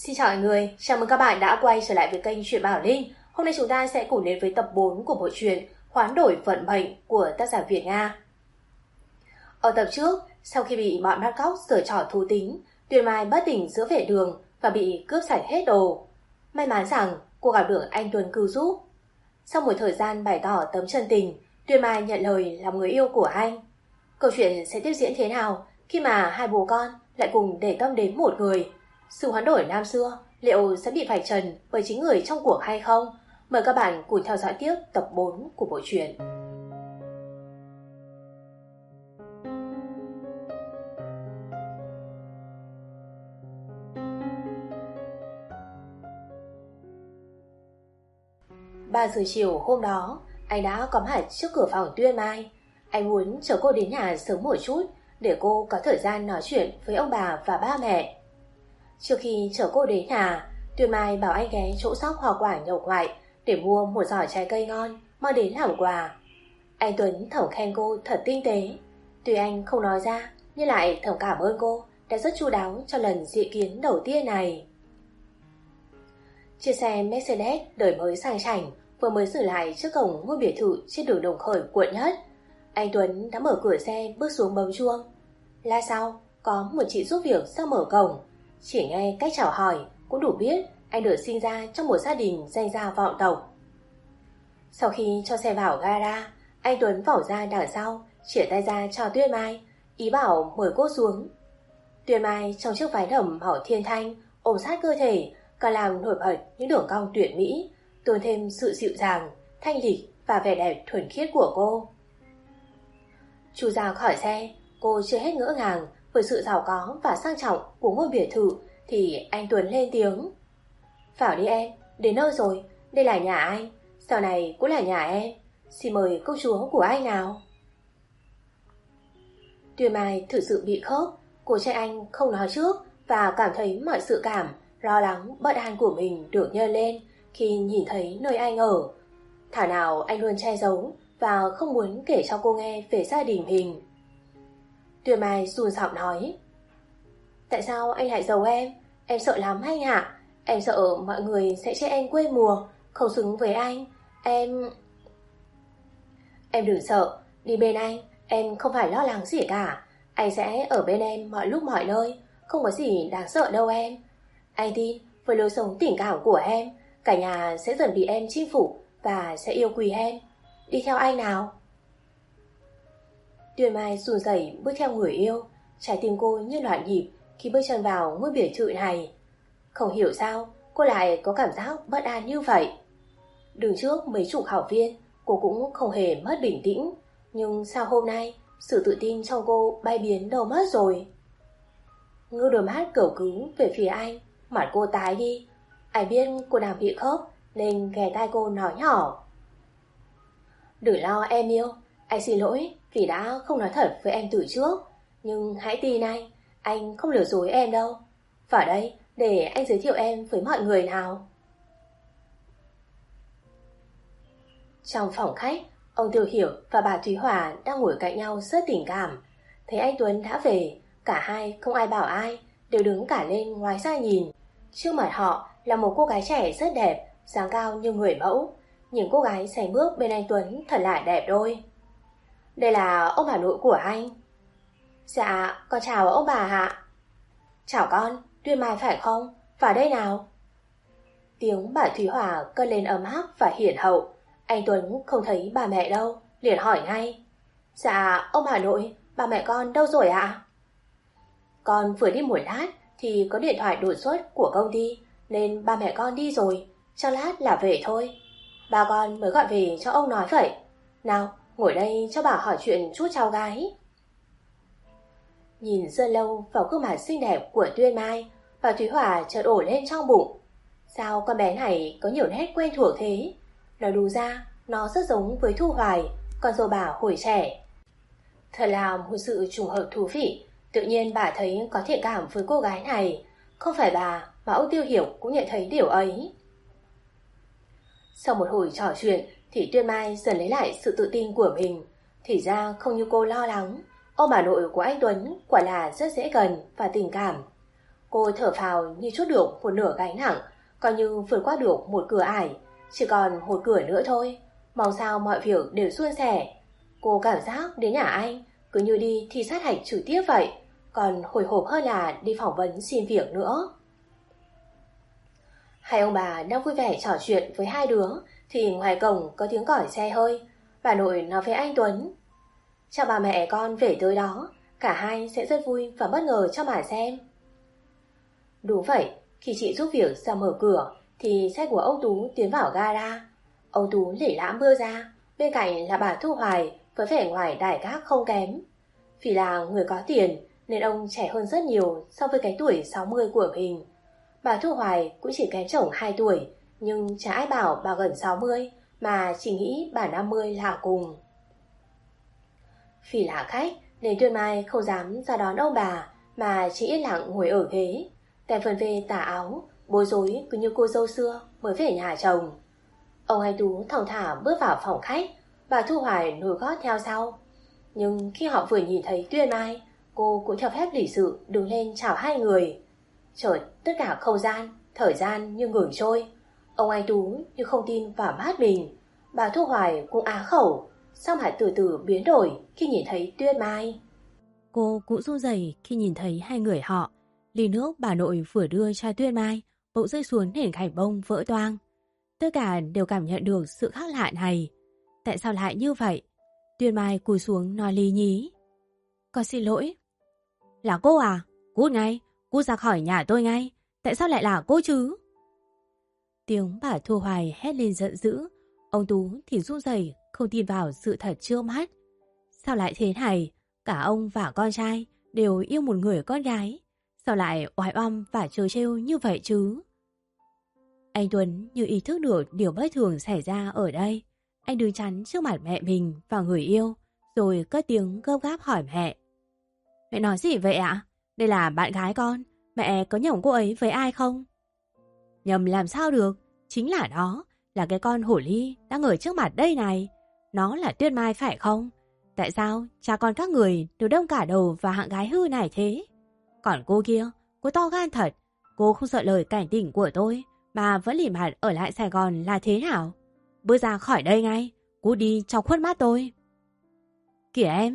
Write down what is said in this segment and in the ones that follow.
Xin chào mọi người, chào mừng các bạn đã quay trở lại với kênh Truyện Bảo Linh. Hôm nay chúng ta sẽ cùng đến với tập 4 của bộ truyện Hoán đổi vận mệnh của tác giả Việt Nga. Ở tập trước, sau khi bị bọn bắt cóc giở trò thú tính, Tuyền Mai bất tỉnh giữa vệ đường và bị cướp sạch hết đồ. May mắn rằng cô gặp được anh Tuấn cứu giúp. Sau một thời gian bày tỏ tấm chân tình, Tuyền Mai nhận lời làm người yêu của anh. Câu chuyện sẽ tiếp diễn thế nào khi mà hai bố con lại cùng để tâm đến một người? Sự hoán đổi năm xưa liệu sẽ bị vạch trần bởi chính người trong cuộc hay không? Mời các bạn cùng theo dõi tiếp tập 4 của bộ truyện. Ba giờ chiều hôm đó, anh đã có mặt trước cửa phòng Tuyền Mai. Anh muốn chở cô đến nhà sớm một chút để cô có thời gian nói chuyện với ông bà và ba mẹ. Trước khi chở cô đến nhà, Tuyền Mai bảo anh ghé chỗ shop hoa quả Nhậu Ngoại để mua một giỏ trái cây ngon mang đến làm quà. Anh Tuấn thầm khen cô thật tinh tế. Tuy anh không nói ra, nhưng lại thầm cảm ơn cô đã rất chu đáo cho lần diện kiến đầu tiên này. Chiếc xe Mercedes đời mới sang chảnh vừa mới dừng lại trước cổng ngôi biệt thự trên đường Đồng Khởi, quận Nhất. Anh Tuấn đã mở cửa xe bước xuống bấm chuông. Lát sau, có một chị giúp việc sang mở cổng. Chỉ nghe cách chào hỏi cũng đủ biết anh được sinh ra trong một gia đình danh gia vọng tộc. Sau khi cho xe vào gara, anh Tuấn vỏ ra đằng sau, chìa tay ra cho Tuyền Mai, ý bảo mời cô xuống. Tuyền Mai trong chiếc váy đầm màu thiên thanh ôm sát cơ thể, còn làm nổi bật những đường cong tuyệt mỹ, tôn thêm sự dịu dàng, thanh lịch và vẻ đẹp thuần khiết của cô. Chui ra khỏi xe, cô chưa hết ngỡ ngàng với sự giàu có và sang trọng của ngôi biệt thự thì anh Tuấn lên tiếng. Vào đi em, đến nơi rồi, đây là nhà anh, sau này cũng là nhà em. Xin mời công chúa của anh nào. Tuyền Mai thực sự bị khớp, cô trai anh không nói trước và cảm thấy mọi sự cảm, lo lắng, bất an của mình được nhân lên khi nhìn thấy nơi anh ở. Thảo nào anh luôn che giấu và không muốn kể cho cô nghe về gia đình mình. Tuyền Mai run giọng nói. Tại sao anh lại giấu em? Em sợ lắm anh ạ. Em sợ mọi người sẽ chê em quê mùa, không xứng với anh. Em đừng sợ, đi bên anh, em không phải lo lắng gì cả. Anh sẽ ở bên em mọi lúc mọi nơi, không có gì đáng sợ đâu em. Anh tin với lối sống tình cảm của em, cả nhà sẽ dần bị em chinh phục và sẽ yêu quý em. Đi theo anh nào. Tuyền Mai run rẩy bước theo người yêu, trái tim cô như loạn nhịp khi bước chân vào ngôi biệt thự này. Không hiểu sao cô lại có cảm giác bất an như vậy. Đứng trước mấy chục học viên, cô cũng không hề mất bình tĩnh. Nhưng sao hôm nay sự tự tin trong cô bay biến đâu mất rồi? Ngư đôi mắt cầu cứu về phía anh, mặt cô tái đi. Anh biết cô đang bị khớp nên ghé tai cô nói nhỏ. Đừng lo em yêu, anh xin lỗi vì đã không nói thật với em từ trước. Nhưng hãy tin anh không lừa dối em đâu. Vào đây để anh giới thiệu em với mọi người nào. Trong phòng khách, ông Tiêu Hiểu và bà Thúy Hòa đang ngồi cạnh nhau rất tình cảm. Thấy anh Tuấn đã về, cả hai không ai bảo ai, đều đứng cả lên ngoài ra nhìn. Trước mặt họ là một cô gái trẻ rất đẹp, dáng cao như người mẫu. Những cô gái sánh bước bên anh Tuấn thật là đẹp đôi. Đây là ông bà nội của anh. Dạ, con chào ông bà ạ. Chào con, Tuyền Mai phải không? Vào đây nào. Tiếng bà Thúy Hòa cất lên ấm áp và hiển hậu. Anh Tuấn không thấy bà mẹ đâu, liền hỏi ngay. Dạ, ông bà nội, bà mẹ con đâu rồi ạ? Con vừa đi một lát thì có điện thoại đột xuất của công ty, nên ba mẹ con đi rồi, trong lát là về thôi. Ba con mới gọi về cho ông nói vậy. Nào, ngồi đây cho bà hỏi chuyện chút cháu gái. Nhìn rất lâu vào gương mặt xinh đẹp của Tuyền Mai, bà Thúy Hòa chợt ổ lên trong bụng. Sao con bé này có nhiều nét quen thuộc thế? Nói đúng ra, nó rất giống với Thu Hoài, con dâu bà hồi trẻ. Thật là một sự trùng hợp thú vị. Tự nhiên bà thấy có thiện cảm với cô gái này. Không phải bà mà ông Tiêu Hiểu cũng nhận thấy điều ấy. Sau một hồi trò chuyện thì Tuyền Mai dần lấy lại sự tự tin của mình. Thì ra không như cô lo lắng, ông bà nội của anh Tuấn quả là rất dễ gần và tình cảm. Cô thở phào như trút được một nửa gánh nặng, coi như vượt qua được một cửa ải. Chỉ còn một cửa nữa thôi, mong sao mọi việc đều suôn sẻ. Cô cảm giác đến nhà anh cứ như đi thi sát hạch trực tiếp vậy, còn hồi hộp hơn là đi phỏng vấn xin việc nữa. Hai ông bà đang vui vẻ trò chuyện với hai đứa thì ngoài cổng có tiếng còi xe hơi. Bà nội nói với anh Tuấn: "Chắc bà mẹ con về tới đó, cả hai sẽ rất vui và bất ngờ cho mà xem." Đúng vậy, khi chị giúp việc ra mở cửa thì xe của ông Tú tiến vào gara. Ông Tú lể lãm bước ra, bên cạnh là bà Thu Hoài với vẻ ngoài đại các không kém. Vì là người có tiền nên ông trẻ hơn rất nhiều so với cái tuổi 60 của mình. Bà Thu Hoài cũng chỉ kém chồng 2 tuổi, nhưng chả ai bảo bà gần 60 mà chỉ nghĩ bà 50 là cùng. Vì là khách nên Tuyên Mai không dám ra đón ông bà mà chỉ yên lặng ngồi ở ghế, tay phần về tà áo, bối rối cứ như cô dâu xưa mới về nhà chồng. Ông Anh Tú thong thả bước vào phòng khách, bà Thu Hoài nối gót theo sau. Nhưng khi họ vừa nhìn thấy Tuyên Mai, cô cũng theo phép lịch sự đứng lên chào hai người. Chợt tất cả không gian, thời gian như ngừng trôi. Ông Anh Tú như không tin vào mắt mình. Bà Thu Hoài cũng á khẩu, sao mặt từ từ biến đổi khi nhìn thấy Tuyên Mai. Cô cũng run rẩy khi nhìn thấy hai người họ. Ly nước bà nội vừa đưa cho Tuyên Mai bỗng rơi xuống nền gạch bông vỡ toang. Tất cả đều cảm nhận được sự khác lạ này. Tại sao lại như vậy? Tuyên Mai cúi xuống nói lý nhí: "Con xin lỗi." "Là cô à? Cút ngay, cút ra khỏi nhà tôi ngay. Tại sao lại là cô chứ?" Tiếng bà Thu Hoài hét lên giận dữ. Ông Tú thì run rẩy không tin vào sự thật trước mắt. Sao lại thế này? Cả ông và con trai đều yêu một người con gái. Sao lại oái oăm và trơ trêu như vậy chứ? Anh Tuấn như ý thức được điều bất thường xảy ra ở đây. Anh đứng chắn trước mặt mẹ mình và người yêu, rồi cất tiếng gấp gáp hỏi mẹ: "Mẹ nói gì vậy ạ? Đây là bạn gái con, mẹ có nhầm cô ấy với ai không?" "Nhầm làm sao được, chính là nó, là cái con hổ ly đang ở trước mặt đây này. Nó là Tuyên Mai phải không? Tại sao cha con các người đều đâm cả đầu vào hạng gái hư này thế? Còn cô kia, cô to gan thật, cô không sợ lời cảnh tỉnh của tôi mà vẫn lì mặt ở lại Sài Gòn là thế nào? Bước ra khỏi đây ngay, cút đi trong khuất mắt tôi." "Kìa em."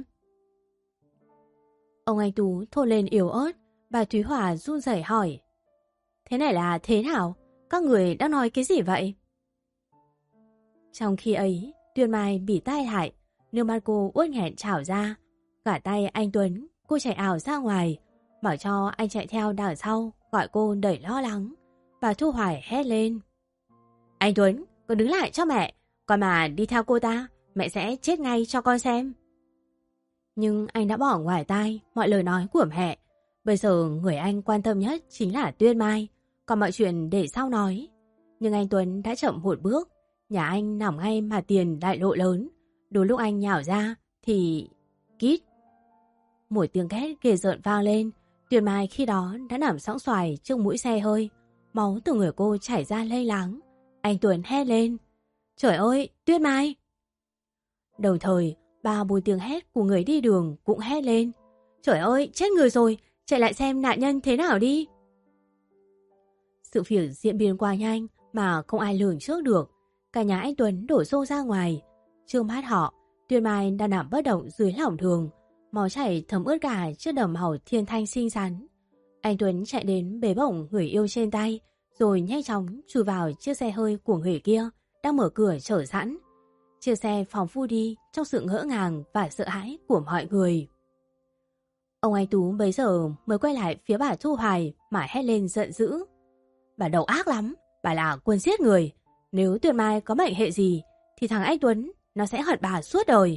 Ông Anh Tú thốt lên yếu ớt. Bà Thúy Hòa run rẩy hỏi: "Thế này là thế nào? Các người đang nói cái gì vậy?" Trong khi ấy, Tuyên Mai bị tai hại, nước mắt cô uất nghẹn trào ra. Cả tay anh Tuấn, cô chạy ảo ra ngoài, bảo cho anh chạy theo đằng sau, gọi cô đầy lo lắng. Bà Thu Hoài hét lên: "Anh Tuấn, con đứng lại cho mẹ, con mà đi theo cô ta, mẹ sẽ chết ngay cho con xem." Nhưng anh đã bỏ ngoài tai mọi lời nói của mẹ. Bây giờ người anh quan tâm nhất chính là Tuyên Mai, còn mọi chuyện để sau nói. Nhưng anh Tuấn đã chậm một bước. Nhà anh nằm ngay mà tiền đại lộ lớn. Đúng lúc anh nhào ra thì... Kít! Một tiếng két ghê rợn vang lên. Tuyên Mai khi đó đã nằm sõng xoài trước mũi xe hơi. Máu từ người cô chảy ra lênh láng. Anh Tuấn hét lên: "Trời ơi, Tuyên Mai!" Đồng thời, 3-4 tiếng hét của người đi đường cũng hét lên: "Trời ơi, chết người rồi, chạy lại xem nạn nhân thế nào đi." Sự việc diễn biến quá nhanh mà không ai lường trước được. Cả nhà anh Tuấn đổ xô ra ngoài. Trước mắt họ, Tuyên Mai đang nằm bất động dưới lòng đường, máu chảy thấm ướt cả chiếc đầm màu thiên thanh xinh xắn. Anh Tuấn chạy đến bế bổng người yêu trên tay, rồi nhanh chóng chui vào chiếc xe hơi của người kia đang mở cửa chở sẵn. Chiếc xe phóng phu đi trong sự ngỡ ngàng và sợ hãi của mọi người. Ông anh Tú bấy giờ mới quay lại phía bà Thu Hoài mà hét lên giận dữ: "Bà đầu ác lắm, bà là quân giết người. Nếu Tuyên Mai có mệnh hệ gì thì thằng anh Tuấn nó sẽ hận bà suốt đời."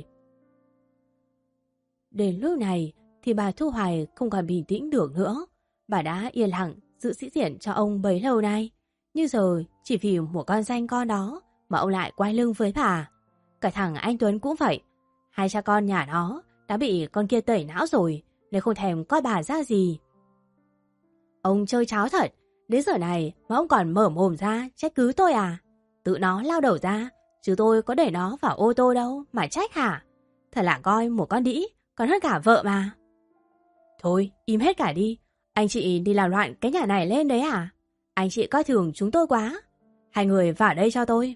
Đến lúc này thì bà Thu Hoài không còn bình tĩnh được nữa. Bà đã yên lặng giữ sĩ diện cho ông bấy lâu nay, nhưng giờ chỉ vì một con danh con đó mà ông lại quay lưng với bà. Cả thằng anh Tuấn cũng vậy. Hai cha con nhà nó đã bị con kia tẩy não rồi nên không thèm coi bà ra gì. Ông chơi cháo thật. Đến giờ này mà ông còn mở mồm ra trách cứ tôi à? Tự nó lao đầu ra, chứ tôi có để nó vào ô tô đâu mà trách hả? Thật là coi một con đĩ còn hơn cả vợ mà. Thôi im hết cả đi. Anh chị đi làm loạn cái nhà này lên đấy à? Anh chị coi thường chúng tôi quá. Hai người vào đây cho tôi.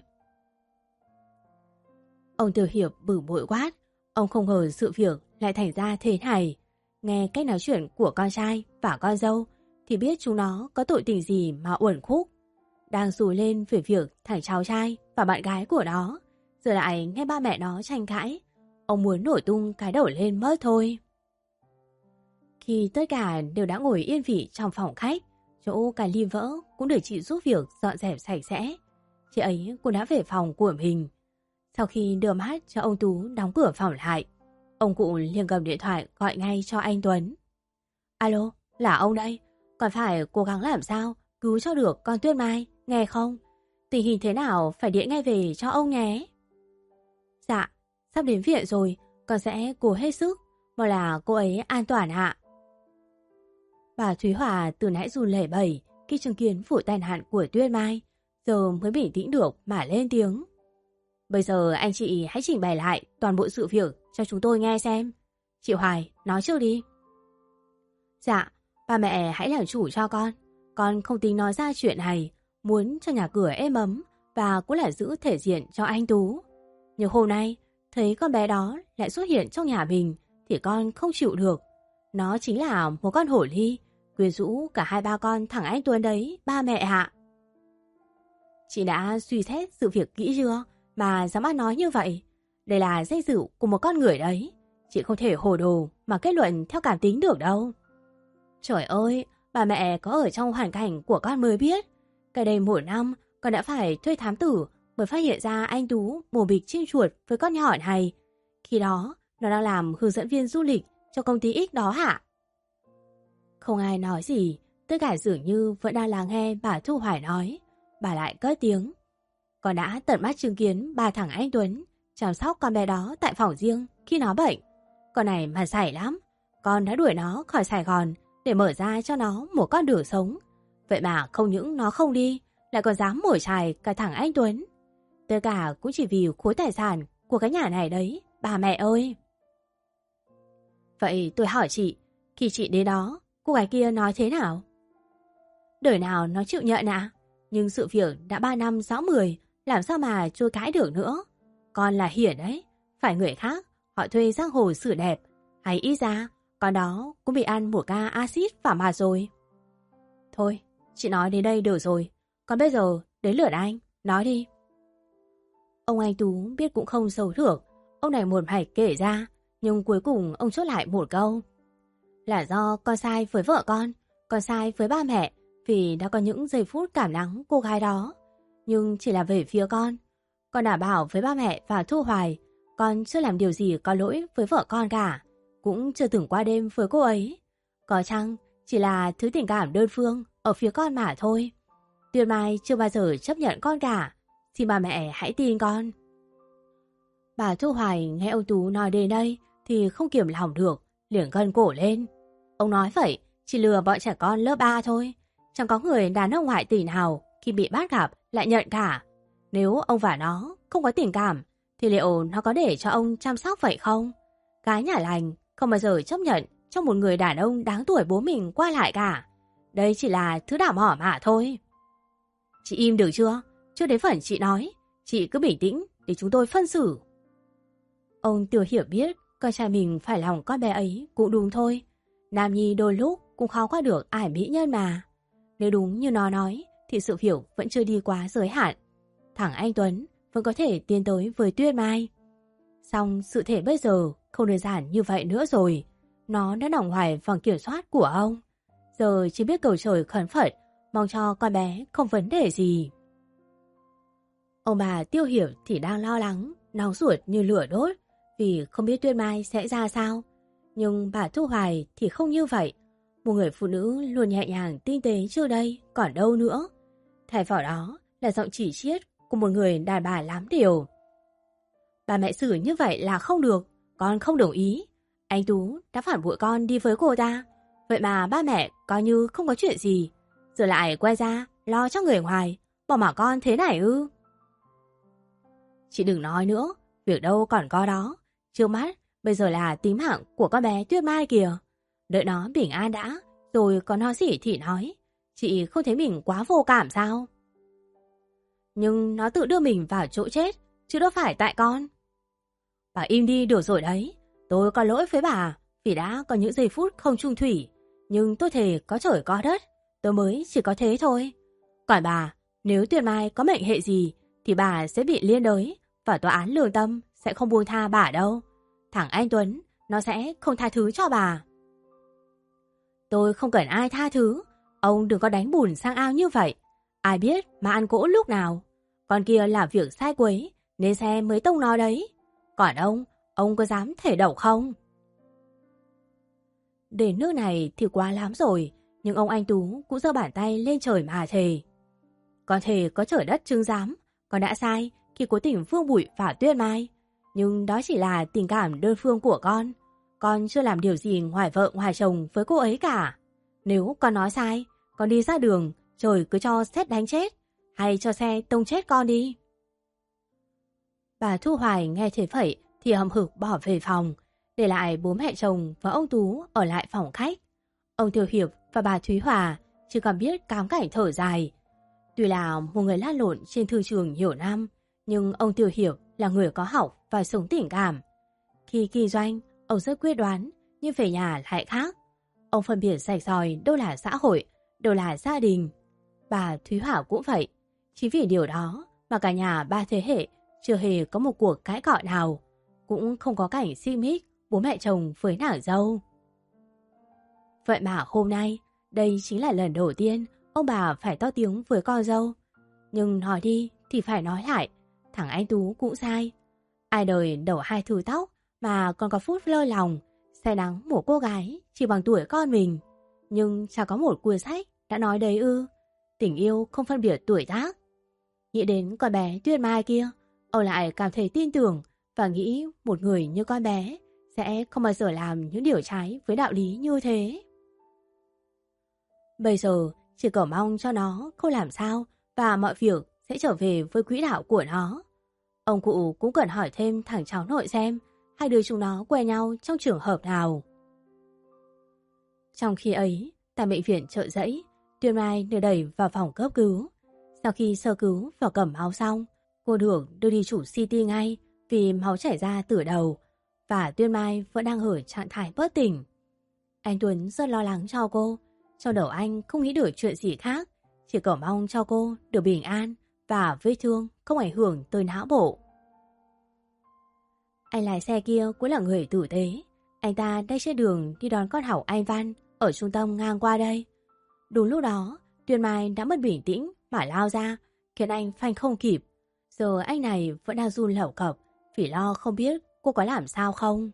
Ông Tiểu Hiệp bực bội quát. Ông không ngờ sự việc lại thành ra thế này. Nghe cách nói chuyện của con trai và con dâu thì biết chúng nó có tội tình gì mà uẩn khúc. Đang rùi lên về việc thằng cháu trai và bạn gái của nó, giờ lại nghe ba mẹ nó tranh cãi. Ông muốn nổi tung cái đầu lên mất thôi. Khi tất cả đều đã ngồi yên vị trong phòng khách, chỗ cái ly vỡ cũng được chị giúp việc dọn dẹp sạch sẽ. Chị ấy cũng đã về phòng của mình. Sau khi đưa mắt cho ông Tú đóng cửa phòng lại, ông cụ liền cầm điện thoại gọi ngay cho anh Tuấn. Alo, là ông đây. Còn phải cố gắng làm sao cứu cho được con Tuyết Mai, nghe không? Tình hình thế nào phải điện ngay về cho ông nhé. Dạ, sắp đến viện rồi, con sẽ cố hết sức, mong là cô ấy an toàn ạ. Bà Thúy Hòa từ nãy run lẩy bẩy khi chứng kiến vụ tai nạn của Tuyết Mai, giờ mới bình tĩnh được mà lên tiếng. Bây giờ anh chị hãy trình bày lại toàn bộ sự việc cho chúng tôi nghe xem. Chị Hoài, nói trước đi. Dạ, ba mẹ hãy làm chủ cho con không tính nói ra chuyện này, muốn cho nhà cửa êm ấm và cũng là giữ thể diện cho anh Tú. Nhưng hôm nay, thấy con bé đó lại xuất hiện trong nhà mình thì con không chịu được. Nó chính là một con hổ ly, quyến rũ cả hai ba con thằng anh Tuấn đấy, ba mẹ ạ. Chị đã suy xét sự việc kỹ chưa mà dám ăn nói như vậy? Đây là danh dự của một con người đấy. Chị không thể hồ đồ mà kết luận theo cảm tính được đâu. Trời ơi, bà mẹ có ở trong hoàn cảnh của con mới biết. Cái đây một năm, con đã phải thuê thám tử mới phát hiện ra anh Tú mổ bịch chim chuột với con nhỏ này. Khi đó, nó đang làm hướng dẫn viên du lịch cho công ty X đó hả? Không ai nói gì, tất cả dường như vẫn đang lắng nghe bà Thu Hoài nói. Bà lại cất tiếng. Con đã tận mắt chứng kiến ba thằng anh Tuấn chăm sóc con bé đó tại phòng riêng khi nó bệnh. Con này mà sảy lắm. Con đã đuổi nó khỏi Sài Gòn để mở ra cho nó một con đường sống. Vậy mà không những nó không đi, lại còn dám mồi chài cả thằng anh Tuấn. Tất cả cũng chỉ vì khối tài sản của cái nhà này đấy, bà mẹ ơi. Vậy tôi hỏi chị, khi chị đến đó, cô gái kia nói thế nào? Đời nào nó chịu nhận ạ? Nhưng sự việc đã 3 năm 6 10, làm sao mà chối cãi được nữa. Con là hiển đấy, phải người khác, họ thuê giang hồ xử đẹp. Hay ít ra, con đó cũng bị ăn một ca axit vào mặt rồi. Thôi, chị nói đến đây được rồi. Còn bây giờ, đến lượt anh, nói đi. Ông anh Tú biết cũng không xấu thưởng. Ông này một mạch kể ra, nhưng cuối cùng ông chốt lại một câu. Là do con sai với vợ con sai với ba mẹ, vì đã có những giây phút cảm nắng cô gái đó. Nhưng chỉ là về phía con đảm bảo với ba mẹ và Thu Hoài, con chưa làm điều gì có lỗi với vợ con cả, cũng chưa từng qua đêm với cô ấy. Có chăng chỉ là thứ tình cảm đơn phương ở phía con mà thôi. Tuyết Mai chưa bao giờ chấp nhận con cả, xin ba mẹ hãy tin con. Bà Thu Hoài nghe ông Tú nói đến đây thì không kiềm lòng được, liền gân cổ lên. Ông nói vậy chỉ lừa bọn trẻ con lớp 3 thôi, chẳng có người đàn ông ngoại tình nào khi bị bắt gặp lại nhận cả. Nếu ông và nó không có tình cảm thì liệu nó có để cho ông chăm sóc vậy không? Gái nhà lành không bao giờ chấp nhận cho một người đàn ông đáng tuổi bố mình qua lại cả. Đây chỉ là thứ đảm mỏ mà thôi. Chị im được chưa? Chưa đến phần chị nói, chị cứ bình tĩnh để chúng tôi phân xử. Ông Tiểu Hiểu biết con trai mình phải lòng con bé ấy cũng đúng thôi. Nam nhi đôi lúc cũng khó qua được ải mỹ nhân mà. Nếu đúng như nó nói thì sự hiểu vẫn chưa đi quá giới hạn. Thằng anh Tuấn vẫn có thể tiến tới với Tuyết Mai. Song sự thể bây giờ không đơn giản như vậy nữa rồi. Nó đã nằm ngoài vòng kiểm soát của ông. Giờ chỉ biết cầu trời khấn Phật, mong cho con bé không vấn đề gì. Ông bà Tiêu Hiểu thì đang lo lắng, nóng ruột như lửa đốt vì không biết Tuyết Mai sẽ ra sao. Nhưng bà Thu Hoài thì không như vậy. Một người phụ nữ luôn nhẹ nhàng tinh tế trước đây còn đâu nữa. Thay vào đó là giọng chỉ chiết của một người đàn bà lắm điều. Bà mẹ xử như vậy là không được, con không đồng ý. Anh Tú đã phản bội con đi với cô ta, vậy mà ba mẹ coi như không có chuyện gì, giờ lại quay ra lo cho người ngoài, bỏ mặc con thế này ư? Chị đừng nói nữa, việc đâu còn có đó. Trước mắt bây giờ là tính mạng của con bé Tuyết Mai kìa. Đợi nó bình an đã, Rồi có nói gì thì nói, chị không thấy mình quá vô cảm sao? Nhưng nó tự đưa mình vào chỗ chết, chứ đâu phải tại con. Bà im đi được rồi đấy, tôi có lỗi với bà vì đã có những giây phút không chung thủy, nhưng tôi thề có trời có đất, tôi mới chỉ có thế thôi. Còn bà, nếu Tuyền Mai có mệnh hệ gì thì bà sẽ bị liên đới và tòa án lương tâm sẽ không buông tha bà đâu. Thằng anh Tuấn, nó sẽ không tha thứ cho bà. Tôi không cần ai tha thứ, ông đừng có đánh bùn sang ao như vậy. Ai biết mà ăn cỗ lúc nào. Con kia làm việc sai quấy nên xe mới tông nó đấy. Còn ông có dám thể đậu không? Đến nước này thì quá lắm rồi, nhưng ông anh Tú cũng giơ bàn tay lên trời mà thề. Con thề có trời đất chứng giám, con đã sai khi cố tình Phương Bụi và Tuyết Mai. Nhưng đó chỉ là tình cảm đơn phương của con. Con chưa làm điều gì ngoài vợ ngoài chồng với cô ấy cả. Nếu con nói sai, con đi ra đường, trời cứ cho sét đánh chết, hay cho xe tông chết con đi. Bà Thu Hoài nghe thế vậy thì hậm hực bỏ về phòng, để lại bố mẹ chồng và ông Tú ở lại phòng khách. Ông Tiểu Hiệp và bà Thúy Hòa chỉ còn biết cám cảnh thở dài. Tuy là một người lăn lộn trên thương trường nhiều năm, nhưng ông Tiểu Hiệp là người có học và sống tình cảm. Khi kinh doanh, ông rất quyết đoán, nhưng về nhà lại khác. Ông phân biệt rạch ròi đâu là xã hội, đâu là gia đình. Bà Thúy Hòa cũng vậy. Chính vì điều đó mà cả nhà ba thế hệ chưa hề có một cuộc cãi cọ nào, cũng không có cảnh xích mích bố mẹ chồng với nàng dâu. Vậy mà hôm nay, đây chính là lần đầu tiên ông bà phải to tiếng với con dâu. Nhưng nói đi thì phải nói lại, thằng anh Tú cũng sai. Ai đời đầu hai thứ tóc mà còn có phút lơ lòng, say nắng một cô gái chỉ bằng tuổi con mình. Nhưng chẳng có một cuốn sách đã nói đấy ư. Tình yêu không phân biệt tuổi tác. Nghĩ đến con bé Tuyết Mai kia, ông lại cảm thấy tin tưởng và nghĩ một người như con bé sẽ không bao giờ làm những điều trái với đạo lý như thế. Bây giờ chỉ cầu mong cho nó không làm sao và mọi việc sẽ trở về với quỹ đạo của nó. Ông cụ cũng cần hỏi thêm thằng cháu nội xem hai đứa chúng nó quen nhau trong trường hợp nào. Trong khi ấy, tại bệnh viện Chợ Giẫy, Tuyết Mai được đẩy vào phòng cấp cứu. Sau khi sơ cứu và cầm máu xong, cô được đưa đi chụp CT ngay vì máu chảy ra từ đầu và Tuyết Mai vẫn đang ở trạng thái bất tỉnh. Anh Tuấn rất lo lắng cho cô. Trong đầu anh không nghĩ được chuyện gì khác, chỉ cầu mong cho cô được bình an và vết thương không ảnh hưởng tới não bộ. Anh lái xe kia cũng là người tử tế. Anh ta đang trên đường đi đón con học Anh Văn ở trung tâm ngang qua đây. Đúng lúc đó, Tuyết Mai đã mất bình tĩnh mà lao ra, khiến anh phanh không kịp. Giờ anh này vẫn đang run lẩu cập vì lo không biết cô có làm sao không.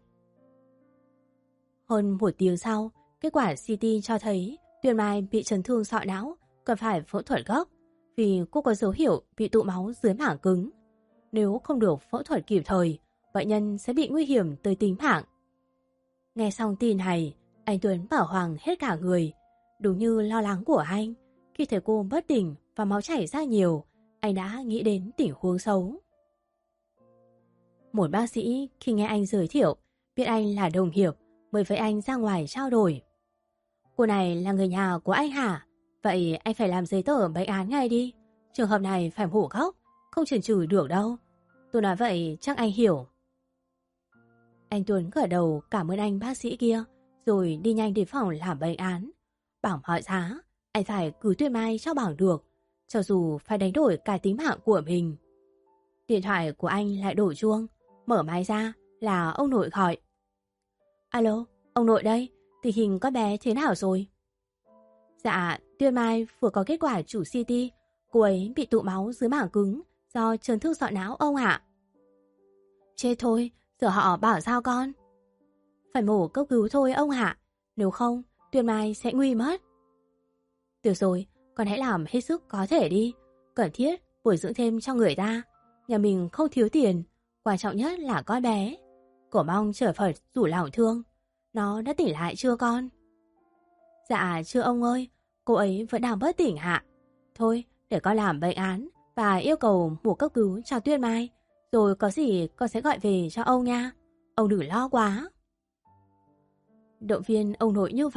Hơn một tiếng sau, kết quả CT cho thấy Tuyết Mai bị chấn thương sọ não, cần phải phẫu thuật gấp vì cô có dấu hiệu bị tụ máu dưới mảng cứng. Nếu không được phẫu thuật kịp thời, bệnh nhân sẽ bị nguy hiểm tới tính mạng. Nghe xong tin này, anh Tuấn bàng hoàng hết cả người. Đúng như lo lắng của anh, khi thấy cô bất tỉnh và máu chảy ra nhiều, anh đã nghĩ đến tình huống xấu. Một bác sĩ khi nghe anh giới thiệu, biết anh là đồng nghiệp, mới với anh ra ngoài trao đổi. Cô này là người nhà của anh hả? Vậy anh phải làm giấy tờ bệnh án ngay đi. Trường hợp này phải mổ gốc, không chần chừ được đâu. Tôi nói vậy chắc anh hiểu. Anh Tuấn gật đầu cảm ơn anh bác sĩ kia, rồi đi nhanh đến phòng làm bệnh án. Bằng mọi giá, anh phải cứu Tuyết Mai cho bằng được, cho dù phải đánh đổi cả tính mạng của mình. Điện thoại của anh lại đổ chuông, mở máy ra là ông nội gọi. Alo, ông nội đây, tình hình con bé thế nào rồi? Dạ, Tuyết Mai vừa có kết quả chụp CT, cô ấy bị tụ máu dưới mảng cứng do chấn thương sọ não ông ạ. Chết thôi, giờ họ bảo sao con? Phải mổ cấp cứu thôi ông ạ, nếu không Tuyết Mai sẽ nguy mất. Được rồi, con hãy làm hết sức có thể đi, cần thiết bồi dưỡng thêm cho người ta. Nhà mình không thiếu tiền, quan trọng nhất là con bé. Cổ mong trời Phật rủ lòng thương. Nó đã tỉnh lại chưa con? Dạ chưa ông ơi, cô ấy vẫn đang bất tỉnh ạ. Thôi, để con làm bệnh án và yêu cầu mổ cấp cứu cho Tuyết Mai. Rồi có gì con sẽ gọi về cho ông nha. Ông đừng lo quá. Động viên ông nội như vậy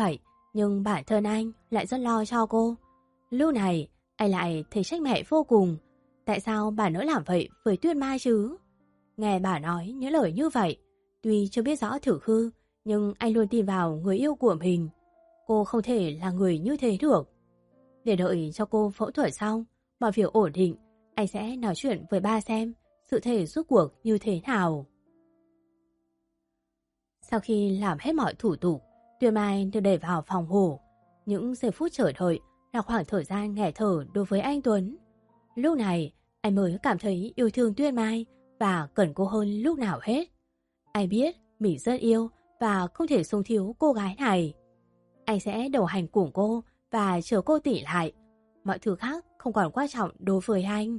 Nhưng bản thân anh lại rất lo cho cô. Lúc này anh lại thấy trách mẹ vô cùng. Tại sao bà nỡ làm vậy với Tuyết Mai chứ? Nghe bà nói những lời như vậy, tuy chưa biết rõ thực hư, nhưng anh luôn tin vào người yêu của mình. Cô không thể là người như thế được. Để đợi cho cô phẫu thuật xong, mọi việc ổn định, anh sẽ nói chuyện với ba xem sự thể rốt cuộc như thế nào. Sau khi làm hết mọi thủ tục, Tuyết Mai được đẩy vào phòng ngủ. Những giây phút chờ đợi là khoảng thời gian nghẹt thở đối với anh Tuấn. Lúc này, anh mới cảm thấy yêu thương Tuyết Mai và cần cô hơn lúc nào hết. Anh biết mình rất yêu và không thể sống thiếu cô gái này. Anh sẽ đồng hành cùng cô và chờ cô tỉnh lại. Mọi thứ khác không còn quan trọng đối với anh.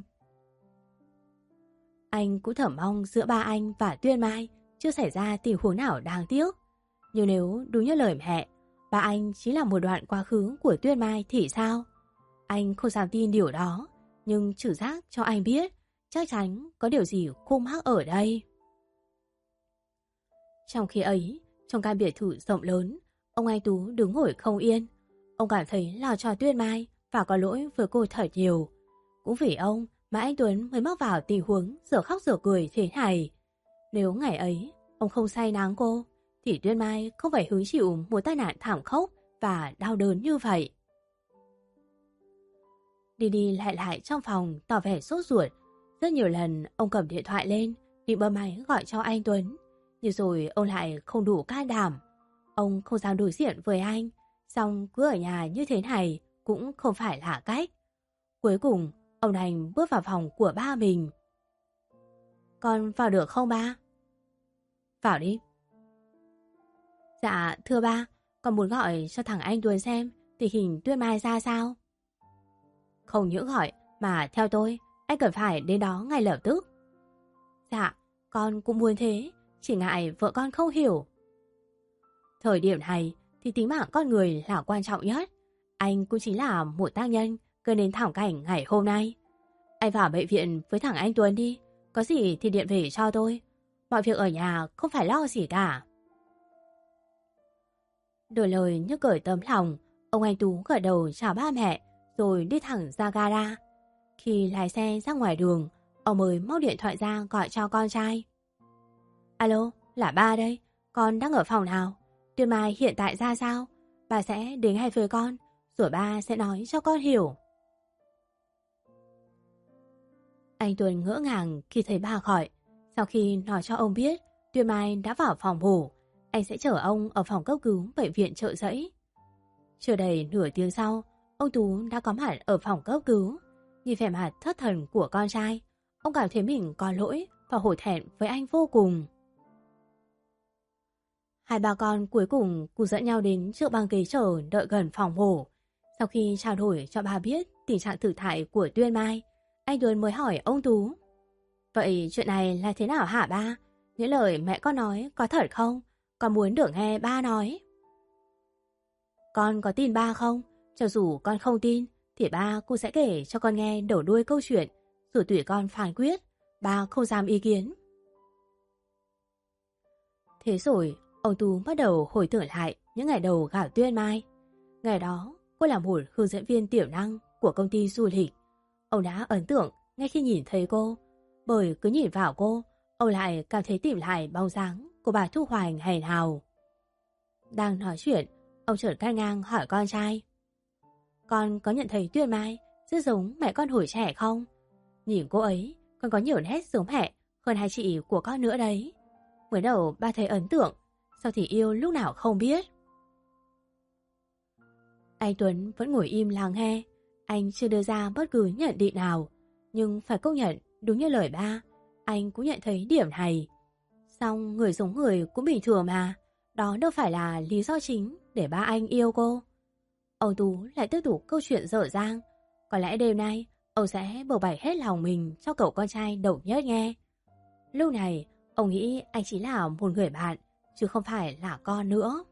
Anh cũng thầm mong giữa ba anh và Tuyết Mai chưa xảy ra tình huống nào đáng tiếc. Nhưng nếu đúng như lời mẹ, ba anh chính là một đoạn quá khứ của Tuyết Mai thì sao? Anh không dám tin điều đó, nhưng trực giác cho anh biết chắc chắn có điều gì khung mắc ở đây. Trong khi ấy, trong căn biệt thự rộng lớn, ông Anh Tú đứng ngồi không yên. Ông cảm thấy lo cho Tuyết Mai và có lỗi với cô thật nhiều. Cũng vì ông mà anh Tuấn mới mắc vào tình huống giờ khóc giờ cười thế này. Nếu ngày ấy ông không say nắng cô, thì Tuyết Mai không phải hứng chịu một tai nạn thảm khốc và đau đớn như vậy. Đi đi lại lại trong phòng tỏ vẻ sốt ruột. Rất nhiều lần ông cầm điện thoại lên định bấm máy gọi cho anh Tuấn, nhưng rồi ông lại không đủ can đảm. Ông không dám đối diện với anh, xong cứ ở nhà như thế này cũng không phải là cách. Cuối cùng ông đành bước vào phòng của ba mình. Con vào được không ba? Vào đi. Dạ thưa ba, con muốn gọi cho thằng anh Tuấn xem tình hình Tuyết Mai ra sao. Không những gọi mà theo tôi, anh cần phải đến đó ngay lập tức. Dạ, con cũng muốn thế, chỉ ngại vợ con không hiểu. Thời điểm này thì tính mạng con người là quan trọng nhất. Anh cũng chính là một tác nhân gây nên thảm cảnh ngày hôm nay. Anh vào bệnh viện với thằng anh Tuấn đi, có gì thì điện về cho tôi. Mọi việc ở nhà không phải lo gì cả. Đổi lời như cởi tấm lòng, ông Anh Tú gật đầu chào ba mẹ rồi đi thẳng ra gara. Khi lái xe ra ngoài đường, ông mới móc điện thoại ra gọi cho con trai. Alo, là ba đây, con đang ở phòng nào? Tuyết Mai hiện tại ra sao? Bà sẽ đến ngay với con, rồi ba sẽ nói cho con hiểu. Anh Tuấn ngỡ ngàng khi thấy bà gọi. Sau khi nói cho ông biết Tuyết Mai đã vào phòng ngủ, anh sẽ chở ông ở phòng cấp cứu bệnh viện Chợ Giẫy. Chưa đầy nửa tiếng sau, ông Tú đã có mặt ở phòng cấp cứu. Nhìn vẻ mặt thất thần của con trai, ông cảm thấy mình có lỗi và hổ thẹn với anh vô cùng. Hai bà con cuối cùng cùng dẫn nhau đến trước băng ghế chờ đợi gần phòng mổ. Sau khi trao đổi cho bà biết tình trạng thử thải của Tuyết Mai, anh Tuấn mới hỏi ông Tú. Vậy chuyện này là thế nào hả ba? Những lời mẹ con nói có thật không? Con muốn được nghe ba nói. Con có tin ba không? Cho dù con không tin, thì ba cũng sẽ kể cho con nghe đầu đuôi câu chuyện, rồi tùy con phán quyết. Ba không dám ý kiến. Thế rồi, ông Tú bắt đầu hồi tưởng lại những ngày đầu gặp Tuyết Mai. Ngày đó, cô là một hướng dẫn viên tiểu năng của công ty du lịch. Ông đã ấn tượng ngay khi nhìn thấy cô, bởi cứ nhìn vào cô, ông lại cảm thấy tìm lại bóng dáng của bà Thu Hoài ngày nào. Đang nói chuyện, ông chợt cắt ngang hỏi con trai. Con có nhận thấy Tuyết Mai rất giống mẹ con hồi trẻ không? Nhìn cô ấy, con có nhiều nét giống mẹ hơn hai chị của con nữa đấy. Mới đầu ba thấy ấn tượng, sau thì yêu lúc nào không biết. Anh Tuấn vẫn ngồi im lắng nghe. Anh chưa đưa ra bất cứ nhận định nào, nhưng phải công nhận đúng như lời ba, anh cũng nhận thấy điểm này. Song người giống người cũng bình thường mà, đó đâu phải là lý do chính để ba anh yêu cô. Ông Tú lại tiếp tục câu chuyện dở dang. Có lẽ đêm nay ông sẽ bộc bạch hết lòng mình cho cậu con trai đầu nhất nghe. Lúc này ông nghĩ anh chỉ là một người bạn, chứ không phải là con nữa.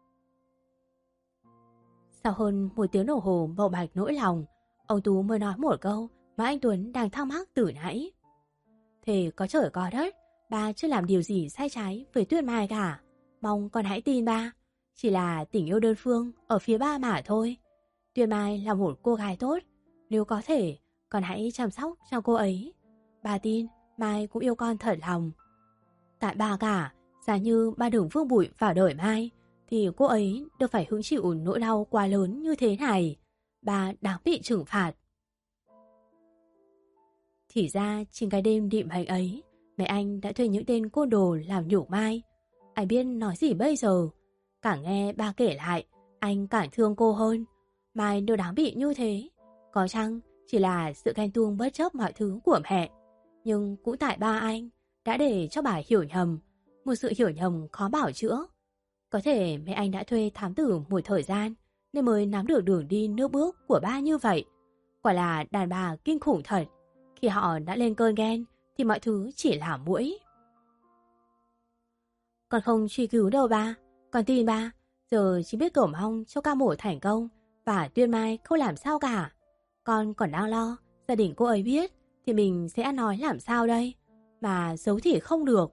Sau hơn một tiếng đồng hồ bộc bạch nỗi lòng, ông Tú mới nói một câu mà anh Tuấn đang thắc mắc từ nãy. Thế có trời có đất, ba chưa làm điều gì sai trái với Tuyết Mai cả. Mong con hãy tin ba. chỉ là tình yêu đơn phương ở phía ba mà thôi. Tuyền Mai là một cô gái tốt, nếu có thể, con hãy chăm sóc cho cô ấy. Bà tin Mai cũng yêu con thật lòng. Tại bà cả, giả như ba đừng vương bụi vào đời Mai, thì cô ấy được phải hứng chịu nỗi đau quá lớn như thế này. Bà đáng bị trừng phạt. Thì ra chính cái đêm định mệnh ấy, mẹ anh đã thuê những tên côn đồ làm nhục Mai. Anh biết nói gì bây giờ. Càng nghe ba kể lại, anh càng thương cô hơn. Mai đâu đáng bị như thế. Có chăng chỉ là sự ghen tuông bất chấp mọi thứ của mẹ. Nhưng cũng tại ba anh đã để cho bà hiểu nhầm. Một sự hiểu nhầm khó bảo chữa. Có thể mẹ anh đã thuê thám tử một thời gian nên mới nắm được đường đi nước bước của ba như vậy. Quả là đàn bà kinh khủng thật. Khi họ đã lên cơn ghen thì mọi thứ chỉ là muỗi. Con không truy cứu đâu ba. Con tin ba. Giờ chỉ biết cầu mong cho ca mổ thành công và Tuyên Mai không làm sao cả. Con còn đang lo gia đình cô ấy biết thì mình sẽ nói làm sao đây. Mà giấu thì không được.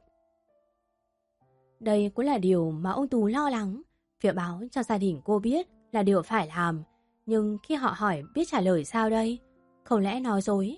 Đây cũng là điều mà ông Tú lo lắng. Việc báo cho gia đình cô biết là điều phải làm. Nhưng khi họ hỏi biết trả lời sao đây? Không lẽ nói dối?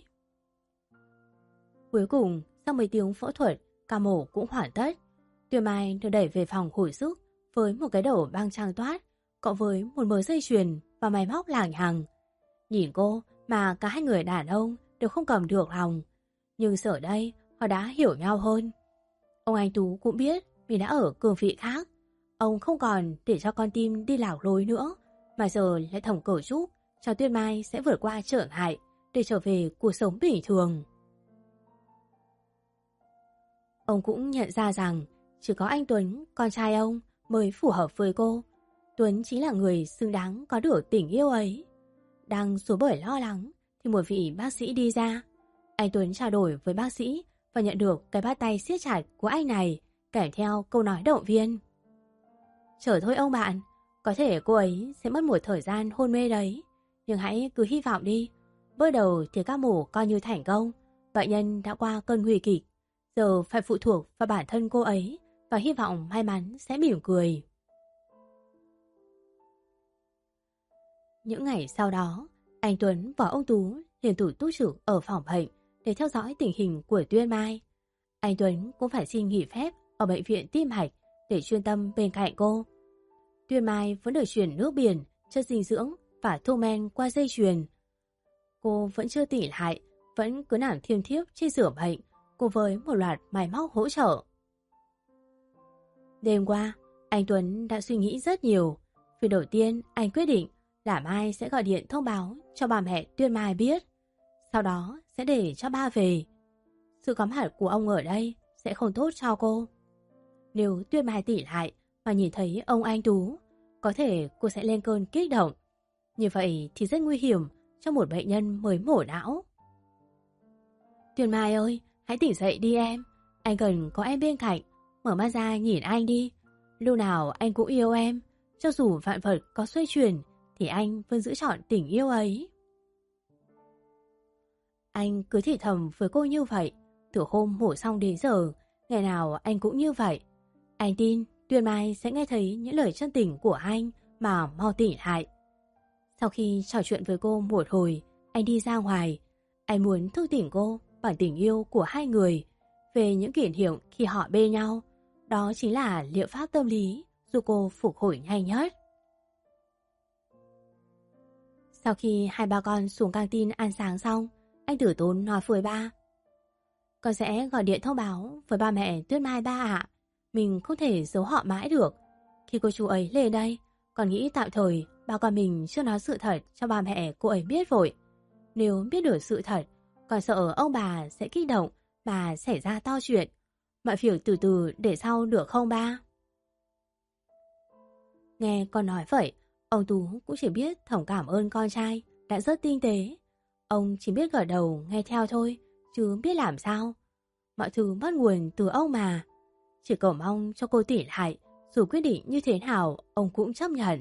Cuối cùng, sau mấy tiếng phẫu thuật, ca mổ cũng hoàn tất. Tuyên Mai được đẩy về phòng hồi sức với một cái đầu băng trang toát, cộng với một mớ dây chuyền và máy móc làng nhằng. Nhìn cô mà cả hai người đàn ông đều không cầm được lòng. Nhưng giờ đây, họ đã hiểu nhau hơn. Ông Anh Tú cũng biết mình đã ở cương vị khác. Ông không còn để cho con tim đi lạc lối nữa, mà giờ lại thầm cầu chúc cho Tuyên Mai sẽ vượt qua trở ngại để trở về cuộc sống bình thường. Ông cũng nhận ra rằng chỉ có anh Tuấn, con trai ông, mới phù hợp với cô. Tuấn chính là người xứng đáng có được tình yêu ấy. Đang số bởi lo lắng thì một vị bác sĩ đi ra. Anh Tuấn trao đổi với bác sĩ và nhận được cái bắt tay siết chặt của anh này, kèm theo câu nói động viên. Chờ thôi ông bạn, có thể cô ấy sẽ mất một thời gian hôn mê đấy, nhưng hãy cứ hy vọng đi. Bước đầu thì ca mổ coi như thành công, bệnh nhân đã qua cơn nguy kịch. Giờ phải phụ thuộc vào bản thân cô ấy và hy vọng may mắn sẽ mỉm cười. Những ngày sau đó, anh Tuấn và ông Tú liên tục túc trực ở phòng bệnh để theo dõi tình hình của Tuyên Mai. Anh Tuấn cũng phải xin nghỉ phép ở bệnh viện tim mạch để chuyên tâm bên cạnh cô. Tuyên Mai vẫn được truyền nước biển, chất dinh dưỡng và thuốc men qua dây chuyền. Cô vẫn chưa tỉnh lại, vẫn cứ nằm thiêm thiếp trên giường bệnh cùng với một loạt máy móc hỗ trợ. Đêm qua, anh Tuấn đã suy nghĩ rất nhiều. Việc đầu tiên anh quyết định là mai sẽ gọi điện thông báo cho bà mẹ Tuyên Mai biết. Sau đó sẽ để cho ba về. Sự có mặt của ông ở đây sẽ không tốt cho cô. Nếu Tuyên Mai tỉnh lại mà nhìn thấy ông anh Tú, có thể cô sẽ lên cơn kích động. Như vậy thì rất nguy hiểm cho một bệnh nhân mới mổ não. Tuyên Mai ơi, hãy tỉnh dậy đi em. Anh cần có em bên cạnh. Mở mắt ra nhìn anh đi. Lúc nào anh cũng yêu em. Cho dù vạn vật có xoay chuyển thì anh vẫn giữ chọn tình yêu ấy. Anh cứ thì thầm với cô như vậy. Từ hôm mổ xong đến giờ, ngày nào anh cũng như vậy. Anh tin Tuyên Mai sẽ nghe thấy những lời chân tình của anh mà mau tỉnh lại. Sau khi trò chuyện với cô một hồi, anh đi ra ngoài. Anh muốn thức tỉnh cô bằng tình yêu của hai người, về những kỷ niệm khi họ bên nhau. Đó chính là liệu pháp tâm lý giúp cô phục hồi nhanh nhất. Sau khi hai ba con xuống căng tin ăn sáng xong, anh Tử Tốn nói với ba: Con sẽ gọi điện thông báo với ba mẹ Tuyên Mai ba ạ. Mình không thể giấu họ mãi được. Khi cô chú ấy lên đây, con nghĩ tạm thời ba con mình chưa nói sự thật cho ba mẹ cô ấy biết vội. Nếu biết được sự thật, con sợ ông bà sẽ kích động mà xảy ra to chuyện. Mọi việc từ từ để sau được không ba? Nghe con nói vậy, ông Tú cũng chỉ biết thầm cảm ơn con trai đã rất tinh tế. Ông chỉ biết gật đầu nghe theo thôi, chứ biết làm sao. Mọi thứ bắt nguồn từ ông mà. Chỉ cầu mong cho cô tỉnh lại, dù quyết định như thế nào ông cũng chấp nhận.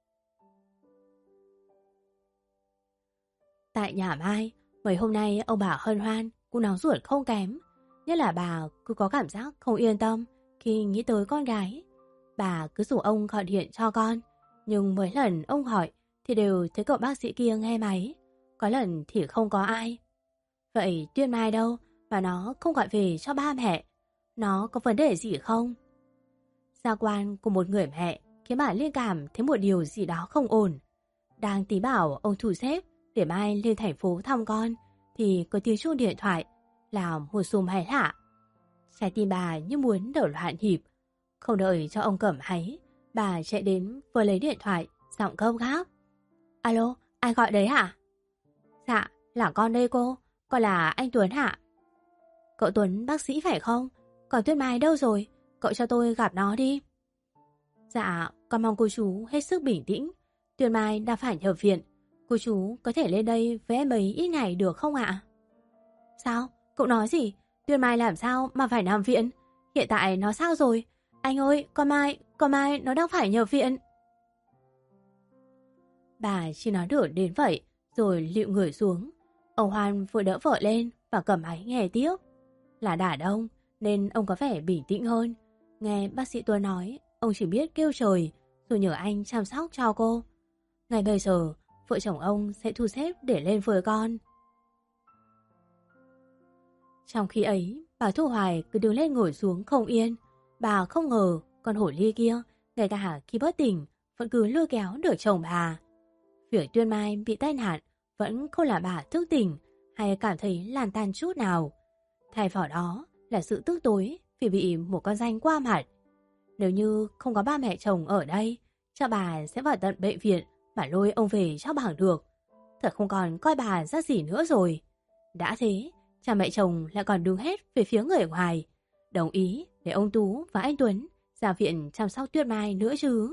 Tại nhà Mai, mấy hôm nay ông bà hân hoan cũng nóng ruột không kém. Nhất là bà cứ có cảm giác không yên tâm khi nghĩ tới con gái. bà cứ rủ ông gọi điện cho con. Nhưng mấy lần ông gọi thì đều thấy cậu bác sĩ kia nghe máy, có lần thì không có ai. Vậy Tuyên Mai đâu mà nó không gọi về cho ba mẹ? Nó có vấn đề gì không? Gia quan của một người mẹ khiến bà liên cảm thấy một điều gì đó không ổn. Đang tí bảo ông thu xếp để mai lên thành phố thăm con thì có tiếng chuông điện thoại là một xùm hay lạ. Trái tim bà như muốn đổ loạn nhịp. Không đợi cho ông cầm máy, bà chạy đến vừa lấy điện thoại, giọng gấp gáp. Alo, ai gọi đấy hả? Dạ, là con đây cô, con là anh Tuấn hả? Cậu Tuấn bác sĩ phải không? Còn Tuyết Mai đâu rồi? Cậu cho tôi gặp nó đi. Dạ, con mong cô chú hết sức bình tĩnh. Tuyết Mai đã phải nhập viện. Cô chú có thể lên đây với em ấy ít ngày được không ạ? Sao? Cậu nói gì? Tuyết Mai làm sao mà phải nằm viện? Hiện tại nó sao rồi? Anh ơi, con Mai nó đang phải nhập viện. Bà chỉ nói được đến vậy, rồi lịu người xuống. Ông Hoan vội đỡ vợ lên và cầm máy nghe tiếp. Là đả đông, nên ông có vẻ bình tĩnh hơn. Nghe bác sĩ Tuấn nói, ông chỉ biết kêu trời, rồi nhờ anh chăm sóc cho cô. Ngay bây giờ, vợ chồng ông sẽ thu xếp để lên với con. Trong khi ấy, bà Thu Hoài cứ đứng lên ngồi xuống không yên. Bà không ngờ con hổ ly kia, ngay cả khi bất tỉnh, vẫn cứ lôi kéo được chồng bà. Việc Tuyên Mai bị tai nạn vẫn không làm bà thức tỉnh hay cảm thấy làn tàn chút nào. Thay vào đó là sự tức tối vì bị một con danh qua mặt. Nếu như không có ba mẹ chồng ở đây, chắc bà sẽ vào tận bệnh viện mà lôi ông về cho bằng được. Thật không còn coi bà ra gì nữa rồi. Đã thế, cha mẹ chồng lại còn đứng hết về phía người ngoài, đồng ý để ông Tú và anh Tuấn ra viện chăm sóc Tuyết Mai nữa chứ.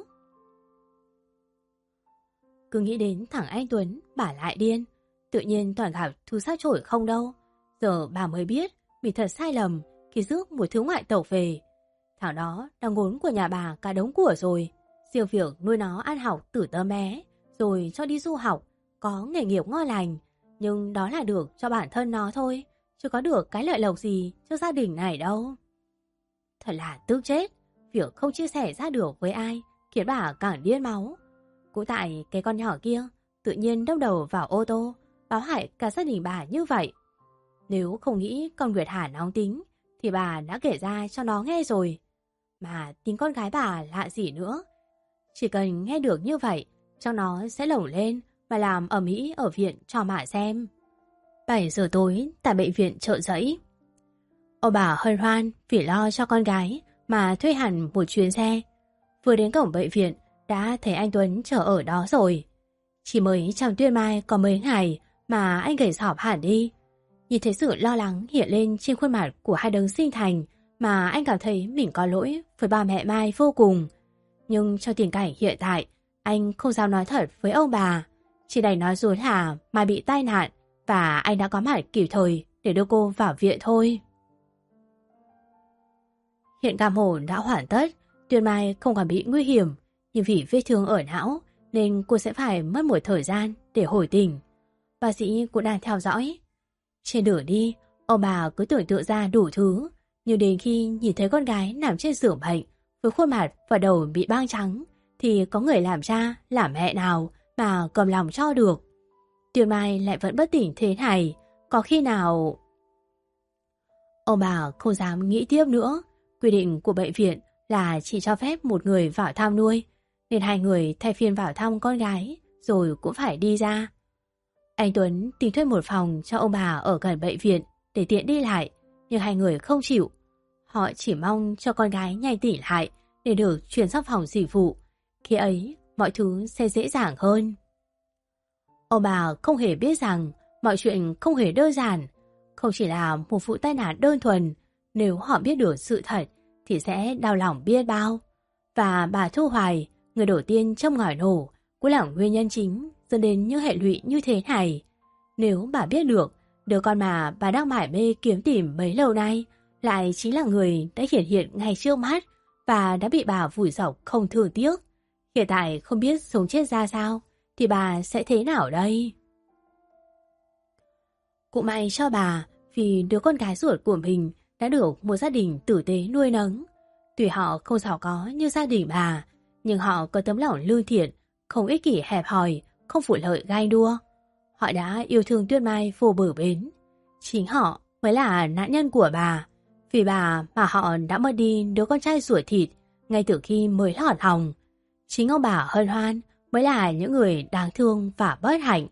Cứ nghĩ đến thằng anh Tuấn, bà lại điên. Tự nhiên toàn gặp thu sát chổi không đâu. Giờ bà mới biết mình thật sai lầm khi rước một thứ ngoại tộc về. Thằng đó đang ngốn của nhà bà cả đống của rồi. Siêu việc nuôi nó ăn học từ tớ bé, rồi cho đi du học, có nghề nghiệp ngon lành. Nhưng đó là được cho bản thân nó thôi, chứ có được cái lợi lộc gì cho gia đình này đâu. Thật là tức chết. Việc không chia sẻ ra được với ai khiến bà càng điên máu. Cũng tại cái con nhỏ kia tự nhiên đâm đầu vào ô tô, báo hại cả gia đình bà như vậy. Nếu không nghĩ con Nguyệt Hà nóng tính thì bà đã kể ra cho nó nghe rồi. Mà tính con gái bà lạ gì nữa. Chỉ cần nghe được như vậy, cho nó sẽ lổng lên và làm ầm ĩ ở viện cho mà xem. 7 giờ tối tại bệnh viện Chợ Giẫy. Ông bà hân hoan vì lo cho con gái mà thuê hẳn một chuyến xe. Vừa đến cổng bệnh viện đã thấy anh Tuấn chờ ở đó rồi. Chỉ mới trong Tuyên Mai có mấy ngày mà anh gầy sọp hẳn đi. Nhìn thấy sự lo lắng hiện lên trên khuôn mặt của hai đấng sinh thành mà anh cảm thấy mình có lỗi với ba mẹ Mai vô cùng. Nhưng trong tình cảnh hiện tại, anh không dám nói thật với ông bà. Chỉ đành nói dối là Mai bị tai nạn và anh đã có mặt kịp thời để đưa cô vào viện thôi. Hiện ca mổ đã hoàn tất, Tuyên Mai không còn bị nguy hiểm, nhưng vì vết thương ở não nên cô sẽ phải mất một thời gian để hồi tỉnh. Bác sĩ cũng đang theo dõi. Trên đường đi, ông bà cứ tưởng tượng ra đủ thứ, nhưng đến khi nhìn thấy con gái nằm trên giường bệnh với khuôn mặt và đầu bị băng trắng thì có người làm cha, làm mẹ nào mà cầm lòng cho được. Tuyên Mai lại vẫn bất tỉnh thế này, có khi nào... Ông bà không dám nghĩ tiếp nữa. Quy định của bệnh viện là chỉ cho phép một người vào thăm nuôi, nên hai người thay phiên vào thăm con gái rồi cũng phải đi ra. Anh Tuấn tìm thuê một phòng cho ông bà ở gần bệnh viện để tiện đi lại, nhưng hai người không chịu. Họ chỉ mong cho con gái nhanh tỉnh lại để được chuyển sang phòng dịch vụ. Khi ấy, mọi thứ sẽ dễ dàng hơn. Ông bà không hề biết rằng mọi chuyện không hề đơn giản. Không chỉ là một vụ tai nạn đơn thuần, nếu họ biết được sự thật thì sẽ đau lòng biết bao. Và bà Thu Hoài, người đầu tiên trong ngòi nổ, cũng là nguyên nhân chính dẫn đến những hệ lụy như thế này. Nếu bà biết được, đứa con mà bà đang mải mê kiếm tìm mấy lâu nay lại chính là người đã hiện ngay trước mắt và đã bị bà vùi dọc không thương tiếc. Hiện tại không biết sống chết ra sao thì bà sẽ thế nào đây? Cũng may cho bà vì đứa con gái ruột của mình đã được một gia đình tử tế nuôi nấng. Tuy họ không giàu có như gia đình bà, nhưng họ có tấm lòng lương thiện, không ích kỷ hẹp hòi, không phụ lợi ganh đua. Họ đã yêu thương Tuyết Mai vô bờ bến. Chính họ mới là nạn nhân của bà. Vì bà mà họ đã mất đi đứa con trai ruột thịt ngay từ khi mới lọt lòng. Chính ông bà Hân Hoan mới là những người đáng thương và bất hạnh.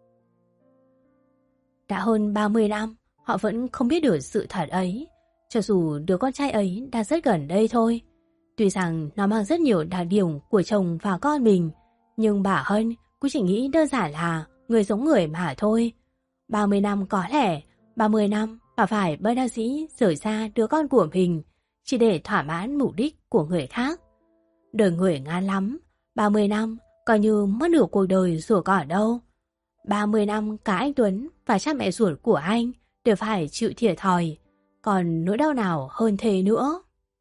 Đã hơn 30 năm, họ vẫn không biết được sự thật ấy. Cho dù đứa con trai ấy đang rất gần đây thôi. Tuy rằng nó mang rất nhiều đặc điểm của chồng và con mình, nhưng bà Hân cũng chỉ nghĩ đơn giản là người giống người mà thôi. 30 năm có lẽ, 30 năm bà phải bất đắc dĩ rời xa đứa con của mình, chỉ để thỏa mãn mục đích của người khác. Đời người ngắn lắm, 30 năm coi như mất nửa cuộc đời rồi còn đâu. 30 năm cả anh Tuấn và cha mẹ ruột của anh đều phải chịu thiệt thòi, còn nỗi đau nào hơn thế nữa.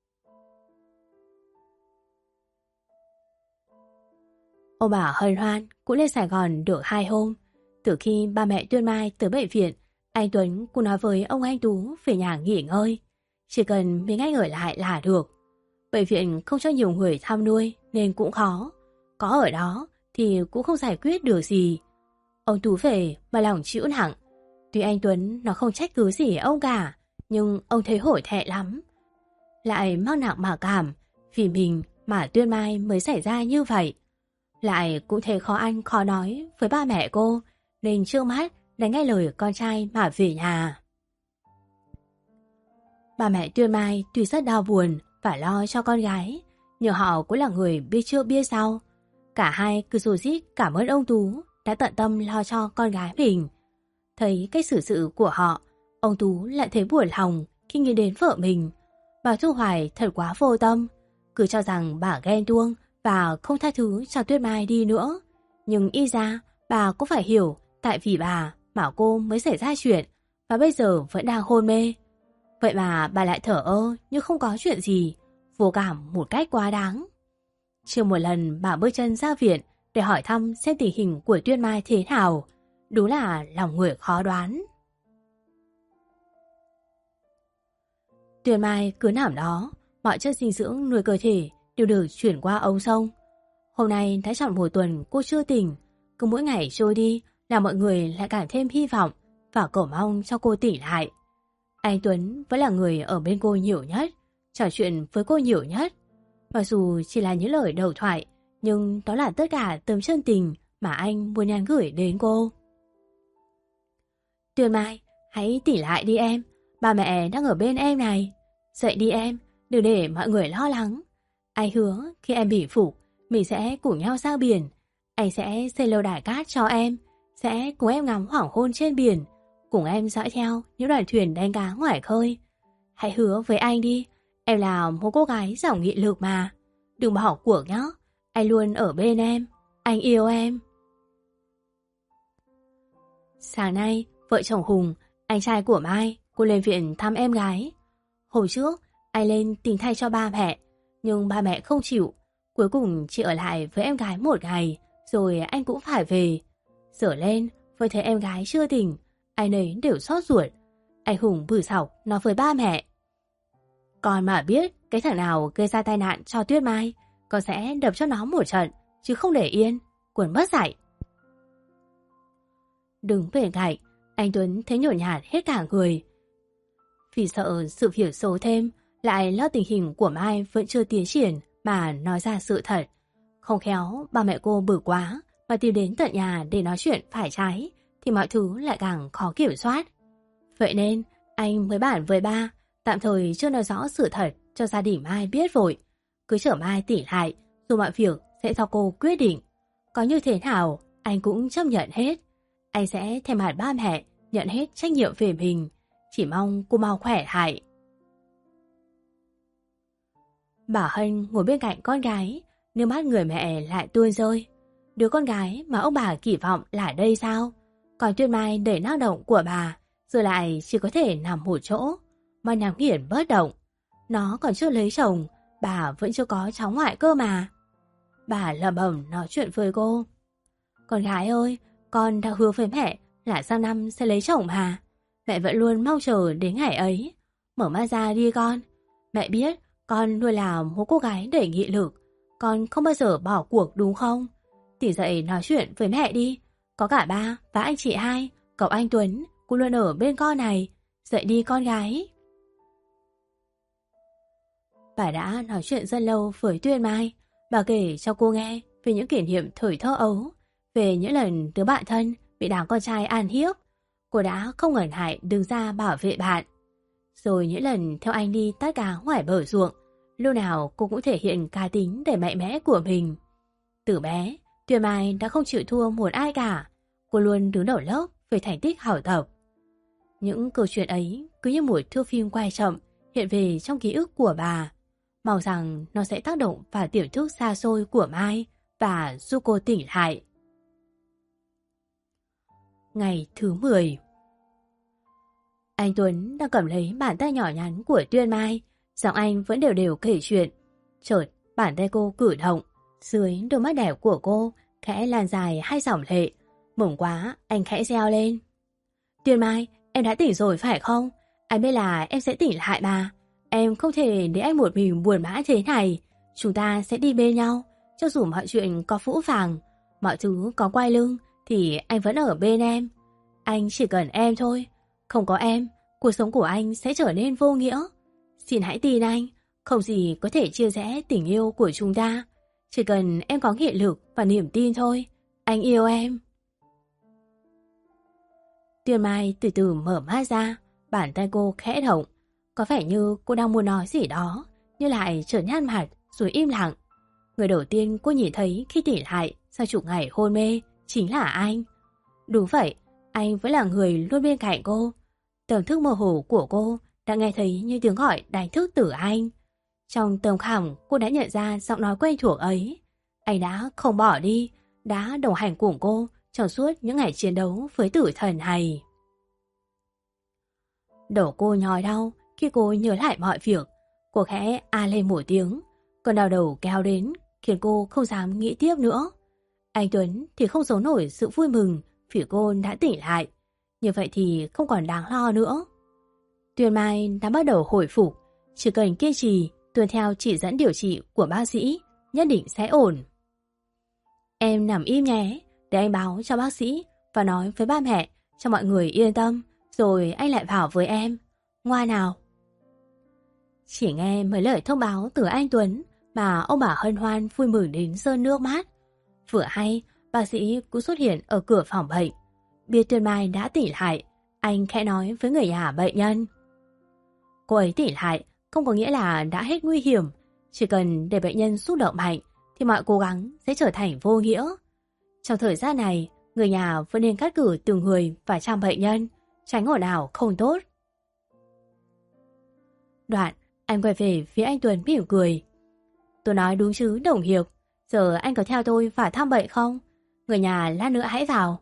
Ông bà Hân Hoan cũng lên Sài Gòn được 2 hôm. Từ khi ba mẹ Tuyết Mai tới bệnh viện, anh Tuấn cũng nói với ông anh Tú về nhà nghỉ ngơi. Chỉ cần mình anh ở lại là được. Bệnh viện không cho nhiều người thăm nuôi nên cũng khó. Có ở đó thì cũng không giải quyết được gì. Ông Tú về mà lòng chịu nặng. Tuy anh Tuấn nó không trách cứ gì ông cả, nhưng ông thấy hổ thẹn lắm. Lại mang nặng mà cảm, vì mình mà Tuyết Mai mới xảy ra như vậy. Lại cũng thấy khó ăn khó nói với ba mẹ cô, nên trương mắt đánh nghe lời con trai mà về nhà. Ba mẹ Tuyết Mai tuy rất đau buồn và lo cho con gái, nhưng họ cũng là người biết trước biết sau. Cả hai cứ rủ rít cảm ơn ông Tú đã tận tâm lo cho con gái mình. Thấy cách xử sự của họ, ông Tú lại thấy buồn lòng khi nghĩ đến vợ mình. Bà Thu Hoài thật quá vô tâm, cứ cho rằng bà ghen tuông và không tha thứ cho Tuyết Mai đi nữa. Nhưng y ra bà cũng phải hiểu tại vì bà mà cô mới xảy ra chuyện và bây giờ vẫn đang hôn mê. Vậy mà bà lại thở ơ như không có chuyện gì, vô cảm một cách quá đáng. Chưa một lần bà bước chân ra viện để hỏi thăm xem tình hình của Tuyết Mai thế nào. Đúng là lòng người khó đoán. Tuyết Mai cứ nằm đó, mọi chất dinh dưỡng nuôi cơ thể đều được chuyển qua ống sông. Hôm nay đã tròn một tuần cô chưa tỉnh. Cứ mỗi ngày trôi đi là mọi người lại càng thêm hy vọng và cầu mong cho cô tỉnh lại. Anh Tuấn vẫn là người ở bên cô nhiều nhất, trò chuyện với cô nhiều nhất. Mặc dù chỉ là những lời đầu thoại, nhưng đó là tất cả tấm chân tình mà anh muốn nhắn gửi đến cô. Tuyết Mai, hãy tỉnh lại đi em. Ba mẹ đang ở bên em này. Dậy đi em, đừng để mọi người lo lắng. Anh hứa khi em bị phục, mình sẽ cùng nhau ra biển. Anh sẽ xây lều đài cát cho em, sẽ cùng em ngắm hoàng hôn trên biển, cùng em dõi theo những đoàn thuyền đánh cá ngoài khơi. Hãy hứa với anh đi, em là một cô gái giàu nghị lực mà. Đừng bỏ cuộc nhé, anh luôn ở bên em, anh yêu em. Sáng nay, vợ chồng Hùng, anh trai của Mai, cô lên viện thăm em gái. Hôm trước, anh lên tìm thay cho ba mẹ, nhưng ba mẹ không chịu. Cuối cùng chỉ ở lại với em gái một ngày, rồi anh cũng phải về. Giờ lên, với thấy em gái chưa tỉnh, anh ấy đều xót ruột. Anh Hùng bử xọc nói với ba mẹ. Con mà biết cái thằng nào gây ra tai nạn cho Tuyết Mai, con sẽ đập cho nó một trận, chứ không để yên, cuốn mất dạy. Đứng bên cạnh, anh Tuấn thấy nhổn nhạt hết cả người. Vì sợ sự việc xấu thêm, lại lo tình hình của Mai vẫn chưa tiến triển mà nói ra sự thật. Không khéo ba mẹ cô bực quá mà tìm đến tận nhà để nói chuyện phải trái, thì mọi thứ lại càng khó kiểm soát. Vậy nên anh mới bảo với ba tạm thời chưa nói rõ sự thật cho gia đình Mai biết vội. Cứ chờ Mai tỉnh lại rồi mọi việc sẽ do cô quyết định. Có như thế nào anh cũng chấp nhận hết. Anh sẽ thay mặt ba mẹ nhận hết trách nhiệm về mình. Chỉ mong cô mau khỏe lại. Bà Hân ngồi bên cạnh con gái, nước mắt người mẹ lại tuôn rơi. Đứa con gái mà ông bà kỳ vọng là đây sao? Còn Tuyết Mai đầy năng động của bà giờ lại chỉ có thể nằm một chỗ mà nhắm nghiền bất động. Nó còn chưa lấy chồng, bà vẫn chưa có cháu ngoại cơ mà. Bà lẩm bẩm nói chuyện với cô. Con gái ơi, con đã hứa với mẹ là sang năm sẽ lấy chồng mà. Mẹ vẫn luôn mong chờ đến ngày ấy. Mở mắt ra đi con. Mẹ biết Con luôn là một cô gái đầy nghị lực, con không bao giờ bỏ cuộc đúng không? Tỉnh dậy nói chuyện với mẹ đi. Có cả ba và anh chị hai, cậu anh Tuấn cũng luôn ở bên con này. Dậy đi con gái. Bà đã nói chuyện rất lâu với Tuyên Mai. Bà kể cho cô nghe về những kỷ niệm thời thơ ấu, về những lần đứa bạn thân bị đám con trai ăn hiếp. Cô đã không ngần ngại đứng ra bảo vệ bạn. Rồi những lần theo anh đi tát cá ngoài bờ ruộng, lúc nào cô cũng thể hiện cá tính đầy mạnh mẽ của mình. Từ bé, Tuyên Mai đã không chịu thua một ai cả. Cô luôn đứng đầu lớp về thành tích học tập. Những câu chuyện ấy cứ như một thước phim quay chậm hiện về trong ký ức của bà. Mong rằng nó sẽ tác động vào tiềm thức xa xôi của Mai và giúp cô tỉnh lại. Ngày thứ 10. Anh Tuấn đang cầm lấy bàn tay nhỏ nhắn của Tuyên Mai. Giọng anh vẫn đều đều kể chuyện. Chợt bàn tay cô cử động. Dưới đôi mắt đẹp của cô khẽ lan dài hai dòng lệ. Mừng quá, anh khẽ reo lên. Tuyên Mai, em đã tỉnh rồi phải không? Anh biết là em sẽ tỉnh lại mà. Em không thể để anh một mình buồn bã thế này. Chúng ta sẽ đi bên nhau. Cho dù mọi chuyện có phũ phàng, mọi thứ có quay lưng, thì anh vẫn ở bên em. Anh chỉ cần em thôi. Không có em, cuộc sống của anh sẽ trở nên vô nghĩa. Xin hãy tin anh, không gì có thể chia rẽ tình yêu của chúng ta. Chỉ cần em có nghị lực và niềm tin thôi. Anh yêu em. Tuyên Mai từ từ mở mắt ra, bàn tay cô khẽ động. Có vẻ như cô đang muốn nói gì đó, nhưng lại trở nhăn mặt rồi im lặng. Người đầu tiên cô nhìn thấy khi tỉnh lại sau chục ngày hôn mê chính là anh. Đúng vậy, anh vẫn là người luôn bên cạnh cô. Tâm thức mơ hồ của cô đã nghe thấy như tiếng gọi đánh thức từ anh. Trong tâm khảm cô đã nhận ra giọng nói quen thuộc ấy. Anh đã không bỏ đi, đã đồng hành cùng cô trong suốt những ngày chiến đấu với tử thần này. Đầu cô nhói đau khi cô nhớ lại mọi việc. Cô khẽ a lên một tiếng. Cơn đau đầu kéo đến khiến cô không dám nghĩ tiếp nữa. Anh Tuấn thì không giấu nổi sự vui mừng vì cô đã tỉnh lại. Như vậy thì không còn đáng lo nữa. Tuyên Mai đã bắt đầu hồi phục. Chỉ cần kiên trì tuân theo chỉ dẫn điều trị của bác sĩ, nhất định sẽ ổn. Em nằm im nhé, để anh báo cho bác sĩ và nói với ba mẹ cho mọi người yên tâm, rồi anh lại vào với em. Ngoan nào. Chỉ nghe mấy lời thông báo từ anh Tuấn mà ông bà hân hoan vui mừng đến rơi nước mắt. Vừa hay, bác sĩ cũng xuất hiện ở cửa phòng bệnh. Biết Tuyên Mai đã tỉnh lại, anh khẽ nói với người nhà bệnh nhân. Cô ấy tỉnh lại không có nghĩa là đã hết nguy hiểm. Chỉ cần để bệnh nhân xúc động mạnh thì mọi cố gắng sẽ trở thành vô nghĩa. Trong thời gian này, người nhà vẫn nên cắt cử từng người và chăm bệnh nhân, tránh ồn ào không tốt. Đoạn, anh quay về phía anh Tuấn mỉm cười. Tôi nói đúng chứ đồng hiệp, giờ anh có theo tôi vào thăm bệnh không? Người nhà lát nữa hãy vào.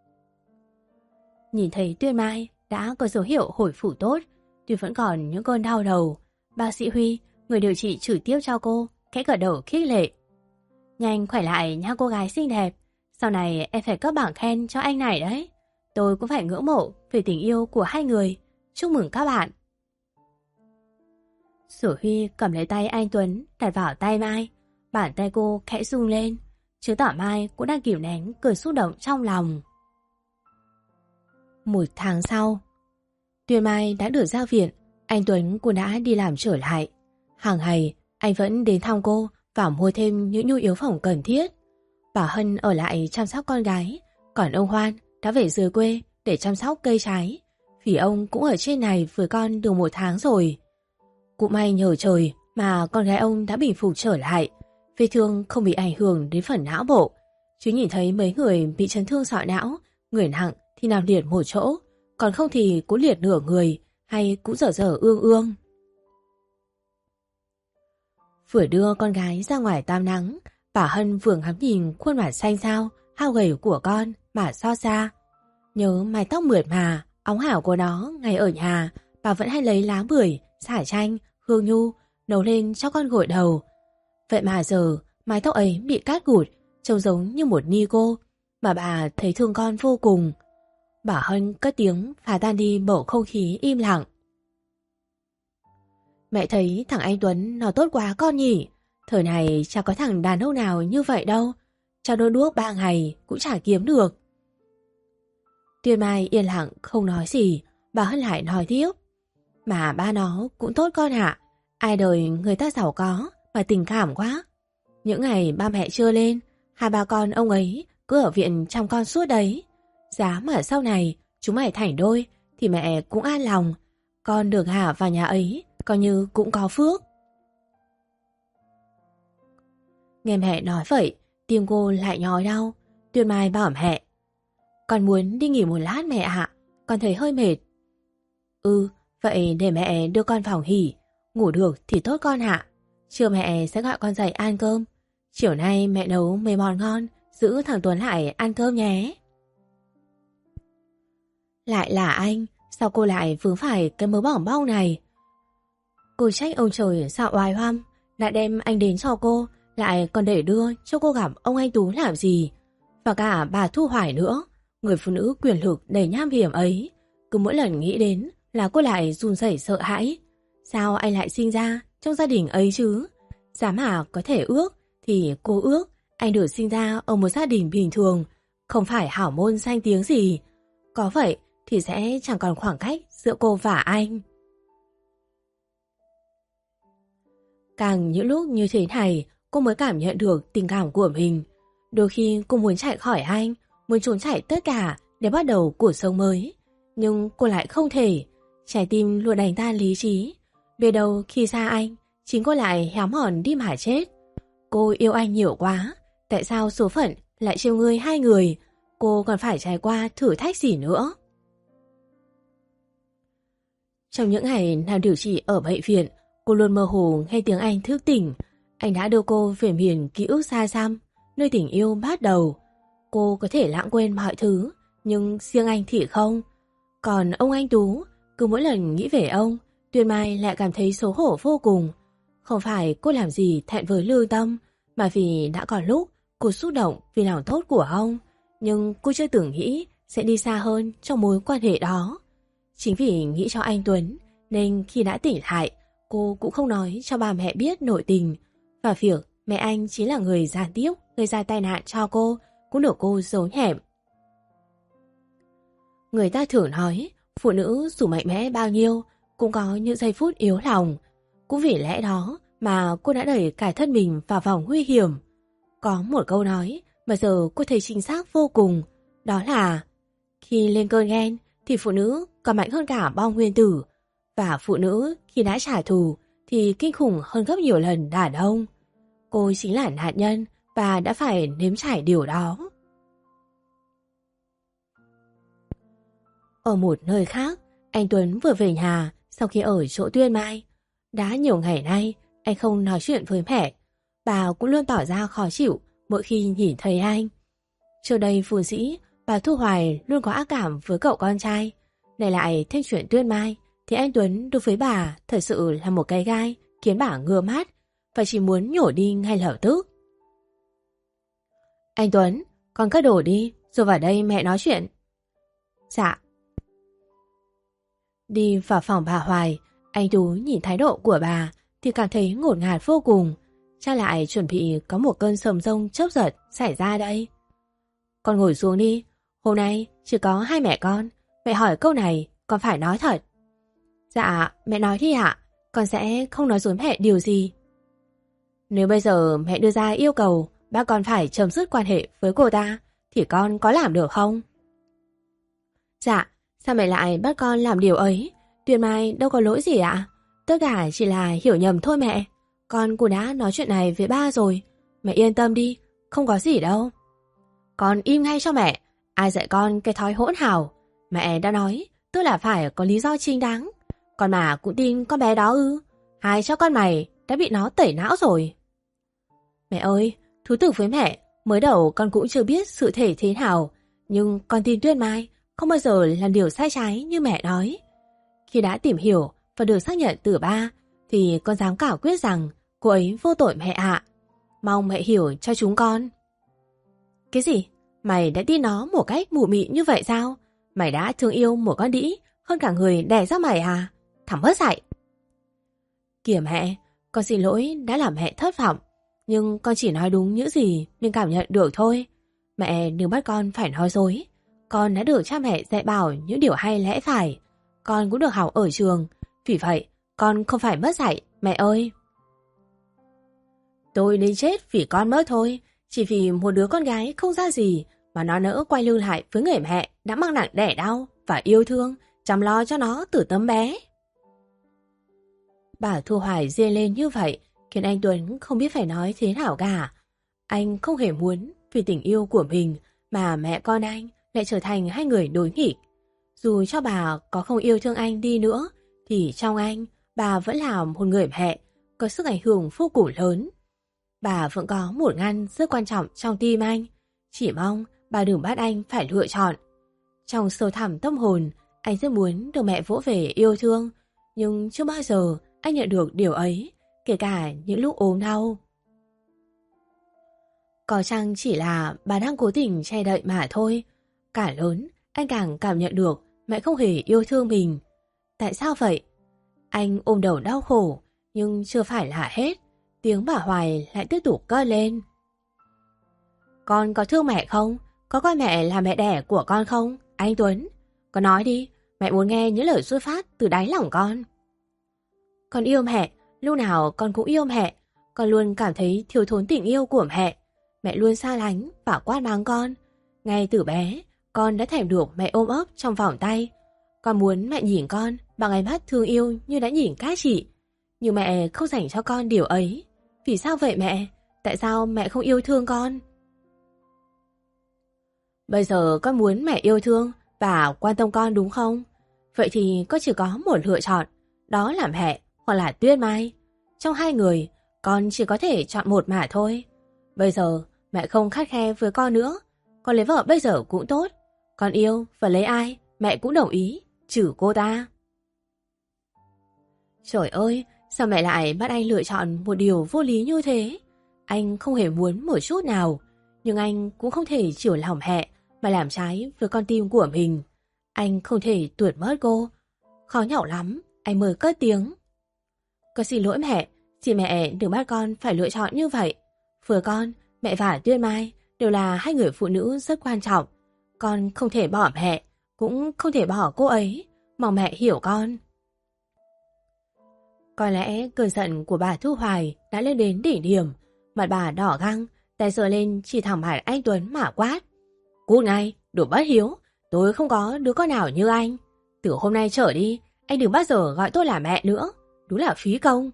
Nhìn thấy Tuyên Mai đã có dấu hiệu hồi phục tốt, tuy vẫn còn những cơn đau đầu, bác sĩ Huy, người điều trị trực tiếp cho cô, khẽ gật đầu khích lệ. Nhanh khỏe lại nha cô gái xinh đẹp, sau này em phải cấp bảng khen cho anh này đấy. Tôi cũng phải ngưỡng mộ về tình yêu của hai người. Chúc mừng các bạn. Sở Huy cầm lấy tay anh Tuấn đặt vào tay Mai. Bàn tay cô khẽ rung lên, chứng tỏ Mai cũng đang kìm nén cơn xúc động trong lòng. Một tháng sau, Tuyên Mai đã được ra viện. Anh Tuấn cũng đã đi làm trở lại. Hàng ngày anh vẫn đến thăm cô và mua thêm những nhu yếu phẩm cần thiết. Bà Hân ở lại chăm sóc con gái, còn ông Hoan đã về dưới quê để chăm sóc cây trái, vì ông cũng ở trên này với con được 1 tháng rồi. Cũng may nhờ trời mà con gái ông đã bình phục trở lại, vết thương không bị ảnh hưởng đến phần não bộ. Chứ nhìn thấy mấy người bị chấn thương sọ não, người nặng thì nằm liệt một chỗ, còn không thì cũng liệt nửa người hay cũng dở dở ương ương. Vừa đưa con gái ra ngoài tắm nắng, bà Hân vừa ngắm nhìn khuôn mặt xanh xao, hao gầy của con mà xót xa. Nhớ mái tóc mượt mà, óng ảo của nó ngày ở nhà, bà vẫn hay lấy lá bưởi, xả chanh, hương nhu nấu lên cho con gội đầu. Vậy mà giờ mái tóc ấy bị cắt gụt, trông giống như một ni cô, mà bà thấy thương con vô cùng. Bà Hân cất tiếng phá tan đi bầu không khí im lặng. Mẹ thấy thằng anh Tuấn nó tốt quá con nhỉ. Thời này chả có thằng đàn ông nào như vậy đâu. Cho đôi đuốc 3 ngày cũng chả kiếm được. Tuyên Mai yên lặng không nói gì. Bà Hân lại nói tiếp. Mà ba nó cũng tốt con ạ. Ai đời người ta giàu có mà tình cảm quá. Những ngày ba mẹ chưa lên, hai ba con ông ấy cứ ở viện chăm con suốt đấy. Giá mà sau này chúng mày thành đôi thì mẹ cũng an lòng. Con được gả vào nhà ấy coi như cũng có phước. Nghe mẹ nói vậy, tim cô lại nhói đau. Tuyên Mai bảo mẹ. Con muốn đi nghỉ một lát mẹ ạ. Con thấy hơi mệt. Vậy để mẹ đưa con phòng nghỉ. Ngủ được thì tốt con ạ. Chiều mẹ sẽ gọi con dậy ăn cơm. Chiều nay mẹ nấu mấy món ngon, giữ thằng Tuấn lại ăn cơm nhé. Lại là anh, sao cô lại vướng phải cái mớ bỏng bong này? Cô trách ông trời sao oai oăm, đã đem anh đến cho cô, lại còn để đưa cho cô gặp ông anh Tú làm gì? Và cả bà Thu Hoài nữa, người phụ nữ quyền lực đầy nham hiểm ấy. Cứ mỗi lần nghĩ đến là cô lại run rẩy sợ hãi. Sao anh lại sinh ra trong gia đình ấy chứ? Giá mà có thể ước thì cô ước anh được sinh ra ở một gia đình bình thường, không phải hảo môn danh tiếng gì. Có vậy thì sẽ chẳng còn khoảng cách giữa cô và anh. Càng những lúc như thế này, cô mới cảm nhận được tình cảm của mình. Đôi khi cô muốn chạy khỏi anh, muốn trốn chạy tất cả để bắt đầu cuộc sống mới. Nhưng cô lại không thể. Trái tim luôn đánh tan lý trí. Về đâu khi xa anh, chính cô lại héo mòn đi mà chết. Cô yêu anh nhiều quá. Tại sao số phận lại trêu ngươi hai người? Cô còn phải trải qua thử thách gì nữa? Trong những ngày nằm điều trị ở bệnh viện, cô luôn mơ hồ nghe tiếng anh thức tỉnh. Anh đã đưa cô về miền ký ức xa xăm, nơi tình yêu bắt đầu. Cô có thể lãng quên mọi thứ, nhưng riêng anh thì không. Còn ông anh Tú, cứ mỗi lần nghĩ về ông, Tuyên Mai lại cảm thấy xấu hổ vô cùng. Không phải cô làm gì thẹn với lương tâm, mà vì đã có lúc cô xúc động vì lòng tốt của ông. Nhưng cô chưa từng nghĩ sẽ đi xa hơn trong mối quan hệ đó. Chính vì nghĩ cho anh Tuấn, nên khi đã tỉnh lại, cô cũng không nói cho ba mẹ biết nội tình. Và việc mẹ anh chính là người gián tiếp gây ra tai nạn cho cô cũng được cô giấu nhẹm. Người ta thường nói, phụ nữ dù mạnh mẽ bao nhiêu cũng có những giây phút yếu lòng. Cũng vì lẽ đó mà cô đã đẩy cả thân mình vào vòng nguy hiểm. Có một câu nói mà giờ cô thấy chính xác vô cùng, đó là khi lên cơn ghen thì phụ nữ còn mạnh hơn cả bom nguyên tử, và phụ nữ khi đã trả thù thì kinh khủng hơn gấp nhiều lần đàn ông. Cô chính là nạn nhân và đã phải nếm trải điều đó. Ở một nơi khác, anh Tuấn vừa về nhà sau khi ở chỗ Tuyên Mai. Đã nhiều ngày nay, anh không nói chuyện với mẹ. Bà cũng luôn tỏ ra khó chịu mỗi khi nhìn thấy anh. Trước đây vốn dĩ, bà Thu Hoài luôn có ác cảm với cậu con trai. Này lại thêm chuyện Tuyên Mai, thì anh Tuấn đối với bà thật sự là một cái gai khiến bà ngứa mắt và chỉ muốn nhổ đi ngay lập tức. Anh Tuấn, con cất đồ đi, rồi vào đây mẹ nói chuyện. Dạ. Đi vào phòng bà Hoài, anh Tú nhìn thái độ của bà thì cảm thấy ngột ngạt vô cùng. Chắc lại chuẩn bị có một cơn sầm rông chớp giật xảy ra đây. Con ngồi xuống đi, hôm nay chỉ có hai mẹ con, mẹ hỏi câu này con phải nói thật. Dạ, mẹ nói đi ạ, con sẽ không nói dối mẹ điều gì. Nếu bây giờ mẹ đưa ra yêu cầu ba con phải chấm dứt quan hệ với cô ta, thì con có làm được không? Dạ, sao mẹ lại bắt con làm điều ấy? Tuyên Mai đâu có lỗi gì ạ. Tất cả chỉ là hiểu nhầm thôi mẹ. Con cũng đã nói chuyện này với ba rồi. Mẹ yên tâm đi, không có gì đâu. Con im ngay cho mẹ. Ai dạy con cái thói hỗn hào? Mẹ đã nói, tức là phải có lý do chính đáng. Con mà cũng tin con bé đó ư? Hai cho con mày đã bị nó tẩy não rồi. Mẹ ơi, thú thực với mẹ, mới đầu con cũng chưa biết sự thể thế nào. Nhưng con tin Tuyên Mai không bao giờ làm điều sai trái như mẹ nói. Khi đã tìm hiểu và được xác nhận từ ba, thì con dám cả quyết rằng cô ấy vô tội mẹ ạ. Mong mẹ hiểu cho chúng con. Cái gì? Mày đã tin nó một cách mù mị như vậy sao? Mày đã thương yêu một con đĩ hơn cả người đẻ ra mày à? Thằng mất dạy. Kìa mẹ, con xin lỗi đã làm mẹ thất vọng. Nhưng con chỉ nói đúng những gì mình cảm nhận được thôi. Mẹ đừng bắt con phải nói dối. Con đã được cha mẹ dạy bảo những điều hay lẽ phải. Con cũng được học ở trường. Vì vậy, con không phải mất dạy, mẹ ơi. Tôi đến chết vì con mất thôi. Chỉ vì một đứa con gái không ra gì mà nó nỡ quay lưng lại với người mẹ đã mang nặng đẻ đau và yêu thương, chăm lo cho nó từ tấm bé. Bà Thu Hoài rên lên như vậy khiến anh Tuấn không biết phải nói thế nào cả. Anh không hề muốn vì tình yêu của mình mà mẹ con anh lại trở thành hai người đối nghịch. Dù cho bà có không yêu thương anh đi nữa thì trong anh bà vẫn là một người mẹ có sức ảnh hưởng vô cùng lớn. Bà vẫn có một ngăn rất quan trọng trong tim anh. Chỉ mong bà đừng bắt anh phải lựa chọn. Trong sâu thẳm tâm hồn, anh rất muốn được mẹ vỗ về yêu thương. Nhưng chưa bao giờ anh nhận được điều ấy, kể cả những lúc ốm đau. Có chăng chỉ là bà đang cố tình che đậy mà thôi. Cả lớn, anh càng cảm nhận được mẹ không hề yêu thương mình. Tại sao vậy? Anh ôm đầu đau khổ, nhưng chưa phải là hết. Tiếng bà Hoài lại tiếp tục cất lên. Con có thương mẹ không? Có coi mẹ là mẹ đẻ của con không? Anh Tuấn, con nói đi, mẹ muốn nghe những lời xuất phát từ đáy lòng con. Con yêu mẹ, lúc nào con cũng yêu mẹ. Con luôn cảm thấy thiếu thốn tình yêu của mẹ. Mẹ luôn xa lánh và quát mắng con. Ngay từ bé, con đã thèm được mẹ ôm ấp trong vòng tay. Con muốn mẹ nhìn con bằng ánh mắt thương yêu như đã nhìn các chị. Nhưng mẹ không dành cho con điều ấy. Vì sao vậy mẹ? Tại sao mẹ không yêu thương con? Bây giờ con muốn mẹ yêu thương và quan tâm con đúng không? Vậy thì con chỉ có một lựa chọn. Đó là mẹ hoặc là Tuyết Mai. Trong hai người, con chỉ có thể chọn một mà thôi. Bây giờ mẹ không khắt khe với con nữa. Con lấy vợ bây giờ cũng tốt. Con yêu và lấy ai mẹ cũng đồng ý, trừ cô ta. Trời ơi, sao mẹ lại bắt anh lựa chọn một điều vô lý như thế? Anh không hề muốn một chút nào. Nhưng anh cũng không thể chiều lòng mẹ mà làm trái với con tim của mình. Anh không thể tuột mất cô. Khó nhọc lắm, anh mới cất tiếng. Con xin lỗi mẹ, xin mẹ đừng bắt con phải lựa chọn như vậy. Với con, mẹ và Tuyết Mai đều là hai người phụ nữ rất quan trọng. Con không thể bỏ mẹ, cũng không thể bỏ cô ấy. Mong mẹ hiểu con. Có lẽ cơn giận của bà Thu Hoài đã lên đến đỉnh điểm. Mặt bà đỏ găng, tay giơ lên chỉ thẳng mặt anh Tuấn mà quát. Cút ngay, đồ bất hiếu, tôi không có đứa con nào như anh. Từ hôm nay trở đi, anh đừng bao giờ gọi tôi là mẹ nữa. Đúng là phí công.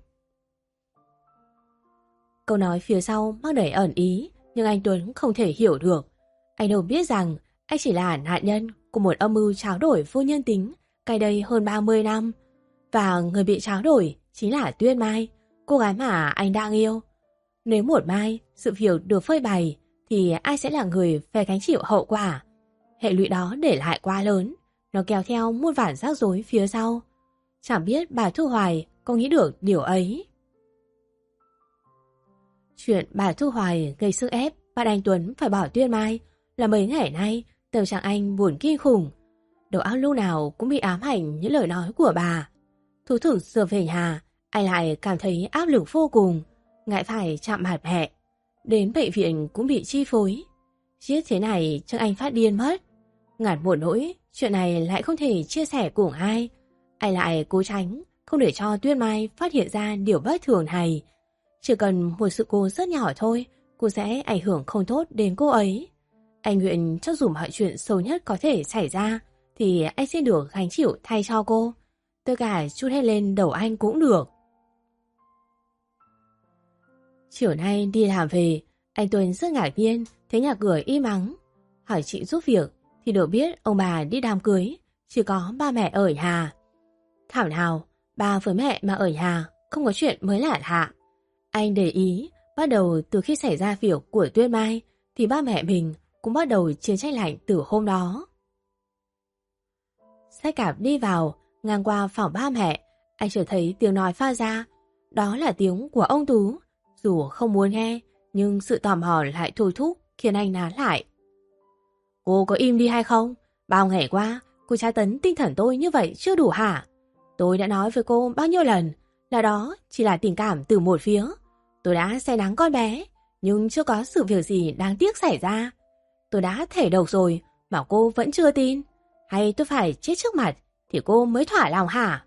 Câu nói phía sau mang đầy ẩn ý, nhưng anh Tuấn không thể hiểu được. Anh đâu biết rằng anh chỉ là nạn nhân của một âm mưu tráo đổi vô nhân tính cách đây hơn 30 năm. Và người bị tráo đổi chính là Tuyết Mai, cô gái mà anh đang yêu. Nếu một mai sự việc được phơi bày thì ai sẽ là người phải gánh chịu hậu quả? Hệ lụy đó để lại quá lớn, nó kéo theo muôn vàn rắc rối phía sau. Chẳng biết bà Thu Hoài có nghĩ được điều ấy. Chuyện bà Thu Hoài gây sức ép bắt anh Tuấn phải bỏ Tuyết Mai là mấy ngày nay tâm trạng anh buồn kinh khủng. Đầu óc lúc nào cũng bị ám ảnh những lời nói của bà. Thú thực giờ về nhà, anh lại cảm thấy áp lực vô cùng, ngại phải chạm mặt mẹ. Đến bệnh viện cũng bị chi phối. Giết thế này chắc anh phát điên mất. Ngặt một nỗi, chuyện này lại không thể chia sẻ cùng ai. Anh lại cố tránh, không để cho Tuyết Mai phát hiện ra điều bất thường này. Chỉ cần một sự cố rất nhỏ thôi, cô sẽ ảnh hưởng không tốt đến cô ấy. Anh nguyện cho dù mọi chuyện xấu nhất có thể xảy ra, thì anh sẽ được gánh chịu thay cho cô. Tất cả chút hết lên đầu anh cũng được. Chiều nay đi làm về, anh Tuấn rất ngạc nhiên thấy nhà cửa im ắng. Hỏi chị giúp việc thì được biết ông bà đi đám cưới, chỉ có ba mẹ ở nhà. Thảo nào, ba với mẹ mà ở nhà không có chuyện mới lạ lạ. Anh để ý, bắt đầu từ khi xảy ra việc của Tuyết Mai thì ba mẹ mình cũng bắt đầu chiến tranh lạnh từ hôm đó. Xe cạp đi vào, ngang qua phòng ba mẹ, anh chợt thấy tiếng nói phát ra. Đó là tiếng của ông Tú. Dù không muốn nghe, nhưng sự tò mò lại thôi thúc khiến anh nán lại. Cô có im đi hay không? Bao ngày qua, cô tra tấn tinh thần tôi như vậy chưa đủ hả? Tôi đã nói với cô bao nhiêu lần là đó chỉ là tình cảm từ một phía. Tôi đã say nắng con bé, nhưng chưa có sự việc gì đáng tiếc xảy ra. Tôi đã thể độc rồi mà cô vẫn chưa tin. Hay tôi phải chết trước mặt thì cô mới thỏa lòng hả?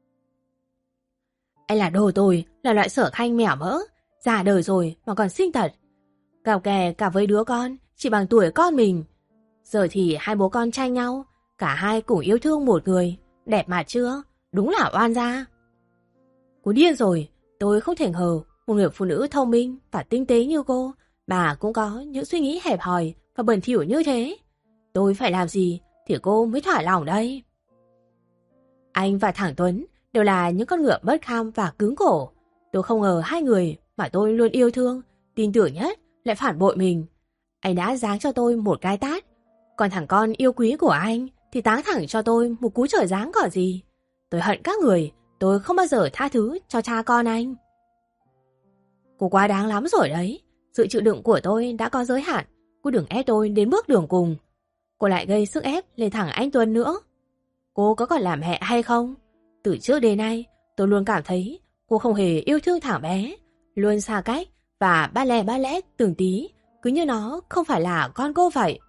Anh là đồ tồi, là loại sở khanh mẻo mỡ, già đời rồi mà còn sinh tật. Cào kè cả với đứa con chỉ bằng tuổi con mình. Giờ thì hai bố con tranh nhau, cả hai cùng yêu thương một người. Đẹp mà chưa? Đúng là oan gia. Cô điên rồi, tôi không thể ngờ một người phụ nữ thông minh và tinh tế như cô mà cũng có những suy nghĩ hẹp hòi và bẩn thỉu như thế. Tôi phải làm gì thì cô mới thỏa lòng đây? Anh và thằng Tuấn đều là những con ngựa bất kham và cứng cổ. Tôi không ngờ hai người mà tôi luôn yêu thương, tin tưởng nhất lại phản bội mình. Anh đã giáng cho tôi một cái tát, còn thằng con yêu quý của anh thì táng thẳng cho tôi một cú trời giáng còn gì. Tôi hận các người, tôi không bao giờ tha thứ cho cha con anh. Cô quá đáng lắm rồi đấy. Sự chịu đựng của tôi đã có giới hạn. Cô đừng ép tôi đến bước đường cùng. Cô lại gây sức ép lên thằng anh Tuấn nữa. Cô có còn làm mẹ hay không? Từ trước đến nay tôi luôn cảm thấy cô không hề yêu thương thằng bé, luôn xa cách và ba lẽ từng tí, cứ như nó không phải là con cô vậy.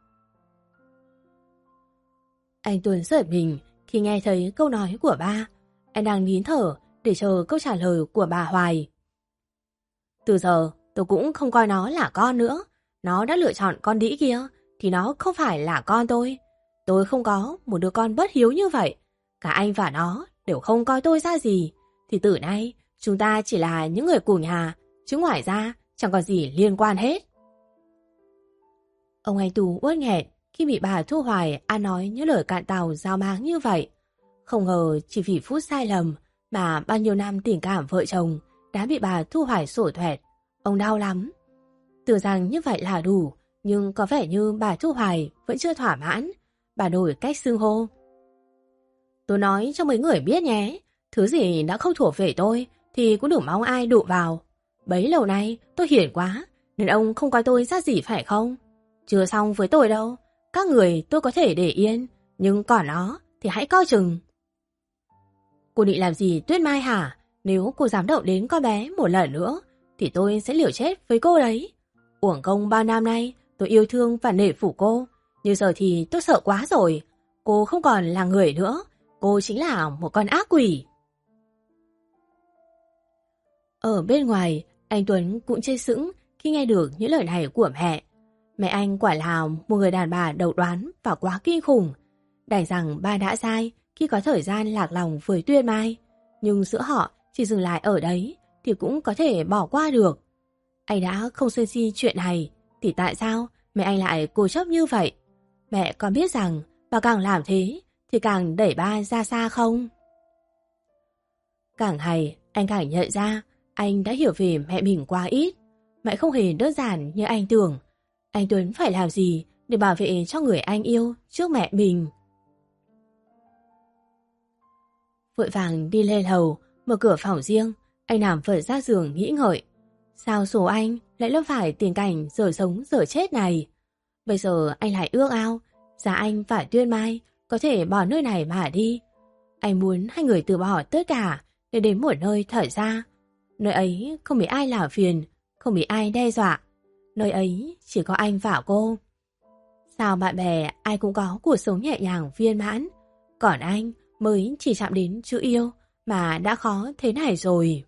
Anh Tuấn giật mình khi nghe thấy câu nói của ba. Anh đang nín thở để chờ câu trả lời của bà Hoài. Từ giờ tôi cũng không coi nó là con nữa. Nó đã lựa chọn con đĩ kia thì nó không phải là con tôi. Tôi không có một đứa con bất hiếu như vậy. Cả anh và nó đều không coi tôi ra gì. Thì từ nay chúng ta chỉ là những người cùng nhà, chứ ngoài ra chẳng có gì liên quan hết. Ông anh Tú uất nghẹn khi bị bà Thu Hoài ăn nói những lời cạn tàu giao máng như vậy. Không ngờ chỉ vì phút sai lầm mà bao nhiêu năm tình cảm vợ chồng đã bị bà Thu Hoài sổ thuệt. Ông đau lắm. Tưởng rằng như vậy là đủ, nhưng có vẻ như bà Thu Hoài vẫn chưa thỏa mãn. Bà đổi cách xưng hô. Tôi nói cho mấy người biết nhé, thứ gì đã không thuộc về tôi thì cũng đừng mong ai đụng vào. Bấy lâu nay tôi hiền quá nên ông không coi tôi ra gì phải không? Chưa xong với tôi đâu. Các người tôi có thể để yên, nhưng còn nó thì hãy coi chừng. Cô định làm gì Tuyết Mai hả? Nếu cô dám động đến con bé một lần nữa thì tôi sẽ liều chết với cô đấy. Uổng công bao năm nay tôi yêu thương và nể phục cô, nhưng giờ thì tôi sợ quá rồi. Cô không còn là người nữa, cô chính là một con ác quỷ. Ở bên ngoài, anh Tuấn cũng chê sững khi nghe được những lời này của mẹ. Mẹ anh quả là một người đàn bà độc đoán và quá kinh khủng. Đành rằng ba đã sai khi có thời gian lạc lòng với Tuyết Mai, nhưng giữa họ chỉ dừng lại ở đấy thì cũng có thể bỏ qua được. Anh đã không sân si chuyện này thì tại sao mẹ anh lại cố chấp như vậy? Mẹ có biết rằng bà càng làm thế thì càng đẩy ba ra xa không? Càng ngày anh càng nhận ra anh đã hiểu về mẹ mình quá ít. Mẹ không hề đơn giản như anh tưởng. Anh Tuấn phải làm gì để bảo vệ cho người anh yêu trước mẹ mình? Vội vàng đi lên lầu, mở cửa phòng riêng, anh nằm vật ra giường nghĩ ngợi. Sao số anh lại lâm phải tình cảnh giờ sống giờ chết này? Bây giờ anh lại ước ao giá anh và Tuyết Mai có thể bỏ nơi này mà đi. Anh muốn hai người từ bỏ tất cả để đến một nơi thở ra. Nơi ấy không bị ai làm phiền, không bị ai đe dọa. Nơi ấy chỉ có anh và cô. Sao bạn bè ai cũng có cuộc sống nhẹ nhàng viên mãn, còn anh mới chỉ chạm đến chữ yêu mà đã khó thế này rồi.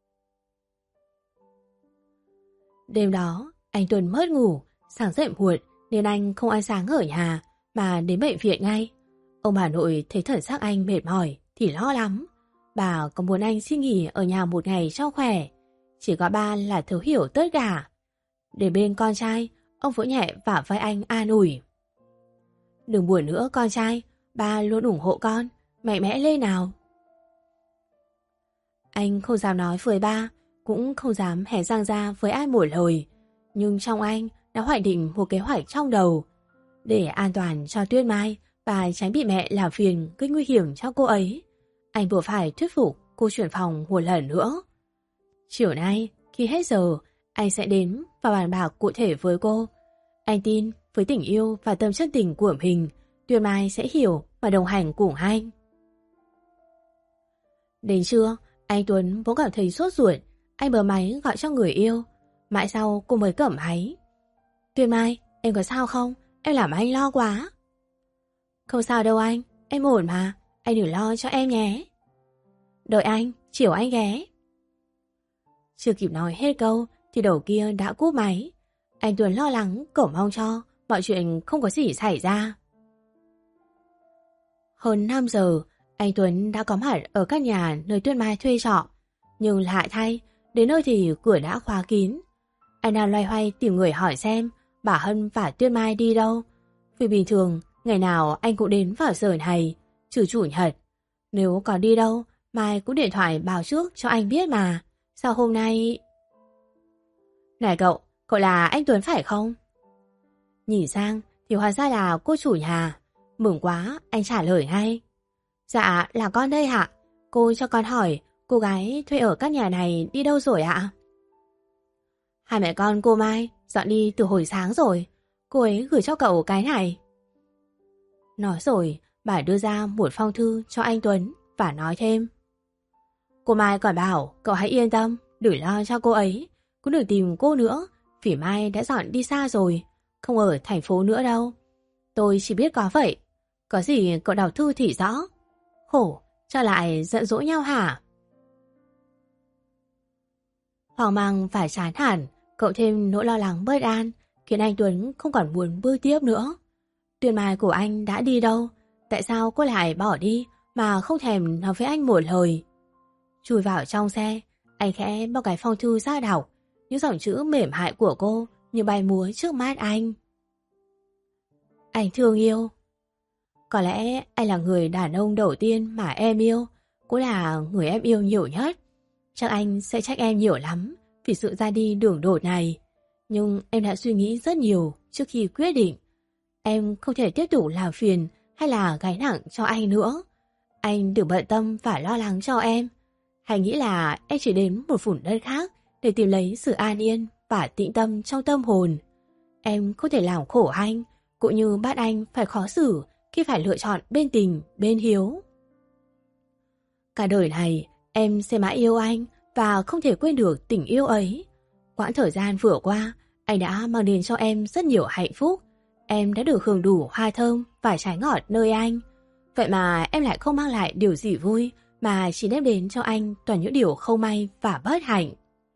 Đêm đó, anh Tuấn mất ngủ, sáng dậy muộn nên anh không ăn sáng ở nhà mà đến bệnh viện ngay. Ông bà nội thấy thần sắc anh mệt mỏi thì lo lắm. Bà có muốn anh xin nghỉ ở nhà một ngày cho khỏe. Chỉ có ba là thấu hiểu tất cả. Để bên con trai, ông vỗ nhẹ vào vai anh an ủi. Đừng buồn nữa con trai, ba luôn ủng hộ con, mạnh mẽ lên nào. Anh không dám nói với ba, cũng không dám hé răng ra với ai một lời. Nhưng trong anh đã hoạch định một kế hoạch trong đầu. Để an toàn cho Tuyết Mai và tránh bị mẹ làm phiền gây nguy hiểm cho cô ấy, anh buộc phải thuyết phục cô chuyển phòng một lần nữa. Chiều nay, khi hết giờ, anh sẽ đến và bàn bạc cụ thể với cô. Anh tin với tình yêu và tâm chất tình của mình, Tuyết Mai sẽ hiểu và đồng hành cùng anh. Đến trưa, Anh Tuấn vốn cảm thấy sốt ruột. Anh bấm máy gọi cho người yêu. Mãi sau cô mới cầm máy. Tuyên Mai, em có sao không? Em làm anh lo quá. Không sao đâu anh, em ổn mà. Anh đừng lo cho em nhé. Đợi anh, chiều anh ghé. Chưa kịp nói hết câu thì đầu kia đã cúp máy. Anh Tuấn lo lắng cầu mong cho mọi chuyện không có gì xảy ra. Hơn 5 giờ, anh Tuấn đã có mặt ở căn nhà nơi Tuyên Mai thuê trọ. Nhưng lạ thay, đến nơi thì cửa đã khóa kín. Anh đang loay hoay tìm người hỏi xem bà Hân và Tuyên Mai đi đâu. Vì bình thường, ngày nào anh cũng đến vào giờ này, trừ chủ nhật. Nếu có đi đâu, Mai cũng điện thoại báo trước cho anh biết mà. Sao hôm nay... Này cậu là anh Tuấn phải không? Nhìn sang thì hóa ra là cô chủ nhà. Mừng quá, anh trả lời ngay. Dạ, là con đây ạ. Cô cho con hỏi, cô gái thuê ở các nhà này đi đâu rồi ạ? Hai mẹ con cô Mai dọn đi từ hồi sáng rồi. Cô ấy gửi cho cậu cái này. Nói rồi, bà đưa ra một phong thư cho anh Tuấn và nói thêm. Cô Mai còn bảo cậu hãy yên tâm, đừng lo cho cô ấy. Cũng đừng tìm cô nữa, vì Mai đã dọn đi xa rồi, không ở thành phố nữa đâu. Tôi chỉ biết có vậy. Có gì cậu đọc thư thì rõ. Khổ, cho lại giận dỗi nhau hả? Hoang mang và chán hẳn, cộng thêm nỗi lo lắng bất an, khiến anh Tuấn không còn muốn bước tiếp nữa. Tuyên Mai của anh đã đi đâu? Tại sao cô lại bỏ đi mà không thèm nói với anh một lời? Chui vào trong xe, anh khẽ bóc cái phong thư ra đọc. Những dòng chữ mềm mại của cô như bay múa trước mắt anh. Anh thương yêu. Có lẽ anh là người đàn ông đầu tiên mà em yêu, cũng là người em yêu nhiều nhất. Chắc anh sẽ trách em nhiều lắm vì sự ra đi đường đột này. Nhưng em đã suy nghĩ rất nhiều trước khi quyết định. Em không thể tiếp tục làm phiền hay là gánh nặng cho anh nữa. Anh đừng bận tâm và lo lắng cho em. Hãy nghĩ là em chỉ đến một vùng đất khác để tìm lấy sự an yên và tĩnh tâm trong tâm hồn. Em không thể làm khổ anh, cũng như bắt anh phải khó xử khi phải lựa chọn bên tình, bên hiếu. Cả đời này, em sẽ mãi yêu anh và không thể quên được tình yêu ấy. Quãng thời gian vừa qua, anh đã mang đến cho em rất nhiều hạnh phúc. Em đã được hưởng đủ hoa thơm và trái ngọt nơi anh. Vậy mà em lại không mang lại điều gì vui, mà chỉ đem đến cho anh toàn những điều không may và bất hạnh.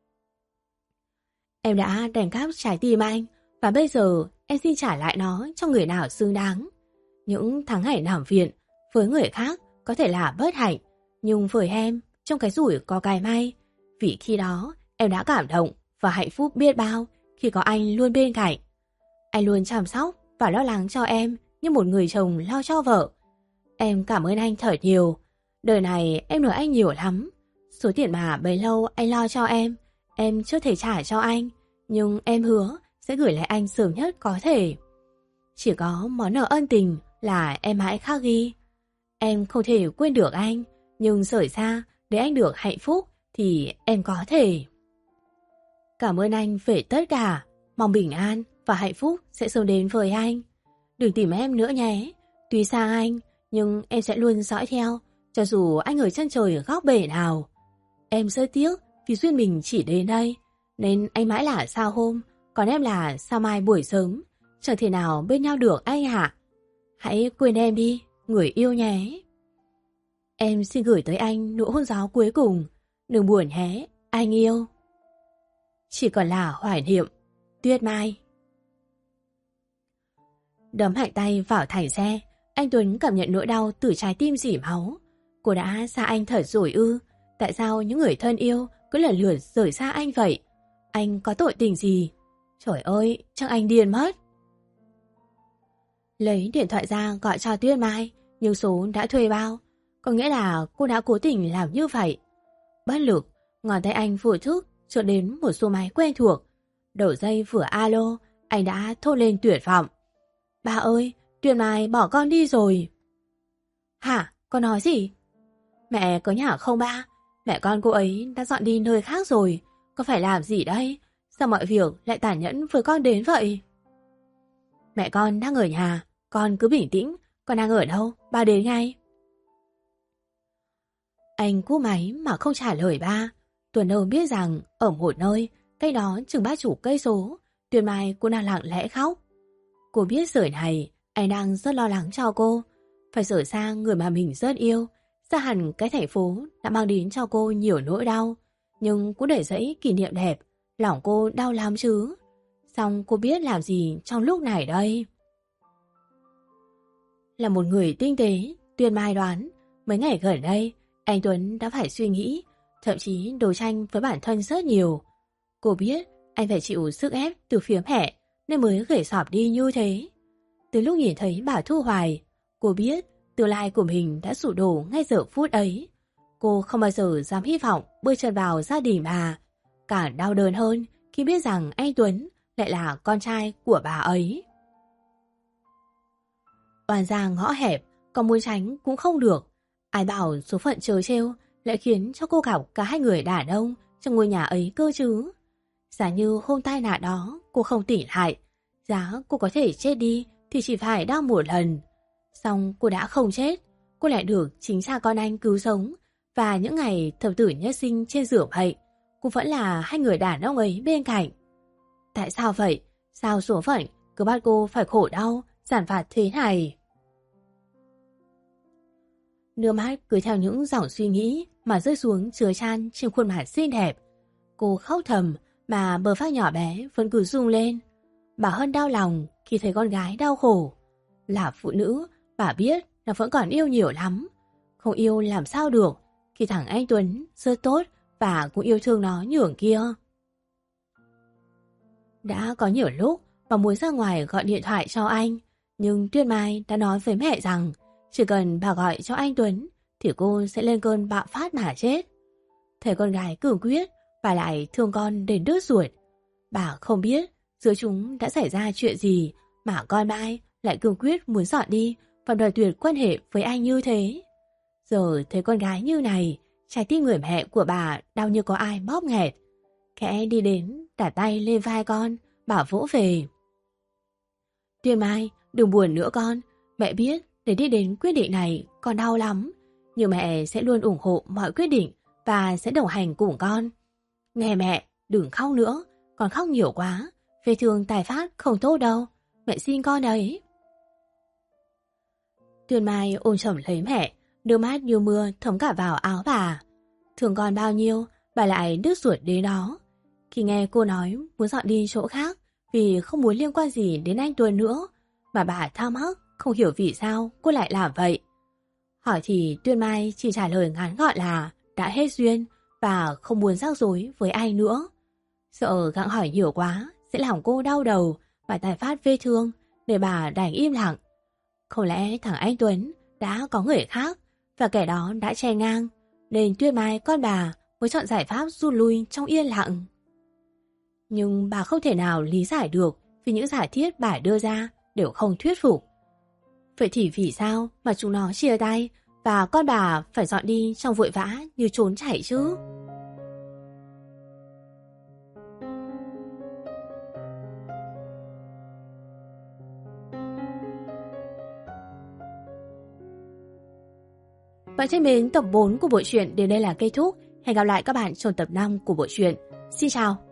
Em đã đành cắp trái tim anh, và bây giờ em xin trả lại nó cho người nào xứng đáng. Những tháng ngày nằm viện, với người khác có thể là bất hạnh, nhưng với em, trong cái rủi có cái may. Vì khi đó, em đã cảm động và hạnh phúc biết bao khi có anh luôn bên cạnh. Anh luôn chăm sóc và lo lắng cho em như một người chồng lo cho vợ. Em cảm ơn anh thật nhiều. Đời này em nợ anh nhiều lắm. Số tiền mà bấy lâu anh lo cho em chưa thể trả cho anh, nhưng em hứa sẽ gửi lại anh sớm nhất có thể. Chỉ có món nợ ân tình là em mãi khắc ghi. Em không thể quên được anh, nhưng rời xa để anh được hạnh phúc thì em có thể. Cảm ơn anh về tất cả. Mong bình an và hạnh phúc sẽ sớm đến với anh. Đừng tìm em nữa nhé. Tuy xa anh, nhưng em sẽ luôn dõi theo, cho dù anh ở chân trời góc bể nào. Em rất tiếc vì duyên mình chỉ đến đây, nên anh mãi là sao hôm, còn em là sao mai buổi sớm. Chẳng thể nào bên nhau được anh hả? Hãy quên em đi, người yêu nhé. Em xin gửi tới anh nụ hôn gió cuối cùng. Đừng buồn nhé, anh yêu. Chỉ còn là hoài niệm. Tuyết Mai. Đấm mạnh tay vào thành xe, anh Tuấn cảm nhận nỗi đau từ trái tim rỉ máu. Cô đã xa anh thật rồi ư? Tại sao những người thân yêu cứ lần lượt rời xa anh vậy? Anh có tội tình gì? Trời ơi, chắc anh điên mất. Lấy điện thoại ra gọi cho Tuyết Mai, nhưng số đã thuê bao. Có nghĩa là cô đã cố tình làm như vậy. Bất lực, ngón tay anh vô thức trượt đến một số máy quen thuộc. Đầu dây vừa alo, anh đã thốt lên tuyệt vọng. Ba ơi, Tuyết Mai bỏ con đi rồi. Hả? Con nói gì? Mẹ có nhà không ba? Mẹ con cô ấy đã dọn đi nơi khác rồi. Con phải làm gì đây? Sao mọi việc lại tàn nhẫn với con đến vậy? Mẹ con đang ở nhà. Con cứ bình tĩnh. Con đang ở đâu? Ba đến ngay. Anh cúp máy mà không trả lời ba. Tuấn đâu biết rằng ở một nơi, cách đó chừng 30 cây số, Tuyền Mai cũng đang lặng lẽ khóc. Cô biết giờ này, anh đang rất lo lắng cho cô. Phải rời xa người mà mình rất yêu, xa hẳn cái thành phố đã mang đến cho cô nhiều nỗi đau. Nhưng cũng để dẫy kỷ niệm đẹp, lòng cô đau lắm chứ. Xong cô biết làm gì trong lúc này đây? Là một người tinh tế, Tuyền Mai đoán, mấy ngày gần đây, anh Tuấn đã phải suy nghĩ, thậm chí đấu tranh với bản thân rất nhiều. Cô biết anh phải chịu sức ép từ phía mẹ nên mới gầy sọp đi như thế. Từ lúc nhìn thấy bà Thu Hoài, cô biết tương lai của mình đã sụp đổ ngay giờ phút ấy. Cô không bao giờ dám hy vọng bơi chân vào gia đình bà. Càng đau đớn hơn khi biết rằng anh Tuấn lại là con trai của bà ấy. Oan gia ngõ hẹp, còn muốn tránh cũng không được. Ai bảo số phận trớ trêu lại khiến cho cô gặp cả hai người đàn ông trong ngôi nhà ấy cơ chứ. Giả như hôm tai nạn đó cô không tỉnh lại, giá cô có thể chết đi thì chỉ phải đau một lần. Xong cô đã không chết, cô lại được chính cha con anh cứu sống. Và những ngày thập tử nhất sinh trên giường bệnh, cô vẫn là hai người đàn ông ấy bên cạnh. Tại sao vậy? Sao số phận cứ bắt cô phải khổ đau, giàn vặt thế này? Nước mắt cứ theo những dòng suy nghĩ mà rơi xuống chứa chan trên khuôn mặt xinh đẹp. Cô khóc thầm mà bờ vai nhỏ bé vẫn cứ rung lên. Bà Hân đau lòng khi thấy con gái đau khổ. Là phụ nữ, bà biết là vẫn còn yêu nhiều lắm. Không yêu làm sao được khi thằng anh Tuấn rất tốt và cũng yêu thương nó nhường kia. Đã có nhiều lúc bà muốn ra ngoài gọi điện thoại cho anh, nhưng Tuyết Mai đã nói với mẹ rằng chỉ cần bà gọi cho anh Tuấn thì cô sẽ lên cơn bạo phát mà chết. Thấy con gái cường quyết, bà lại thương con đến đứt ruột. Bà không biết giữa chúng đã xảy ra chuyện gì mà con Mai lại cường quyết muốn dọn đi và đòi tuyệt quan hệ với anh như thế. Giờ thấy con gái như này, trái tim người mẹ của bà đau như có ai bóp nghẹt. Khẽ đi đến, đặt tay lên vai con, bảo vỗ về. Tuyên Mai, đừng buồn nữa con. Mẹ biết để đi đến quyết định này con đau lắm, nhưng mẹ sẽ luôn ủng hộ mọi quyết định và sẽ đồng hành cùng con. Nghe mẹ, đừng khóc nữa, con khóc nhiều quá, vết thương tài phát không tốt đâu, mẹ xin con đấy. Tuyên Mai ôm chầm lấy mẹ, nước mắt như mưa thấm cả vào áo bà. Thương con bao nhiêu, bà lại đứt ruột đến đó. Khi nghe cô nói muốn dọn đi chỗ khác vì không muốn liên quan gì đến anh Tuấn nữa, mà bà thắc mắc không hiểu vì sao cô lại làm vậy. Hỏi thì Tuyên Mai chỉ trả lời ngắn gọn là đã hết duyên và không muốn rắc rối với ai nữa. Sợ gặng hỏi nhiều quá sẽ làm cô đau đầu và tái phát vết thương nên bà đành im lặng. Không lẽ thằng anh Tuấn đã có người khác và kẻ đó đã che ngang nên Tuyên Mai con bà mới chọn giải pháp rút lui trong yên lặng. Nhưng bà không thể nào lý giải được vì những giả thiết bà đưa ra đều không thuyết phục. Vậy thì vì sao mà chúng nó chia tay và con bà phải dọn đi trong vội vã như trốn chạy chứ? Bạn thân mến, tập 4 của bộ truyện đến đây là kết thúc. Hẹn gặp lại các bạn trong tập 5 của bộ truyện. Xin chào!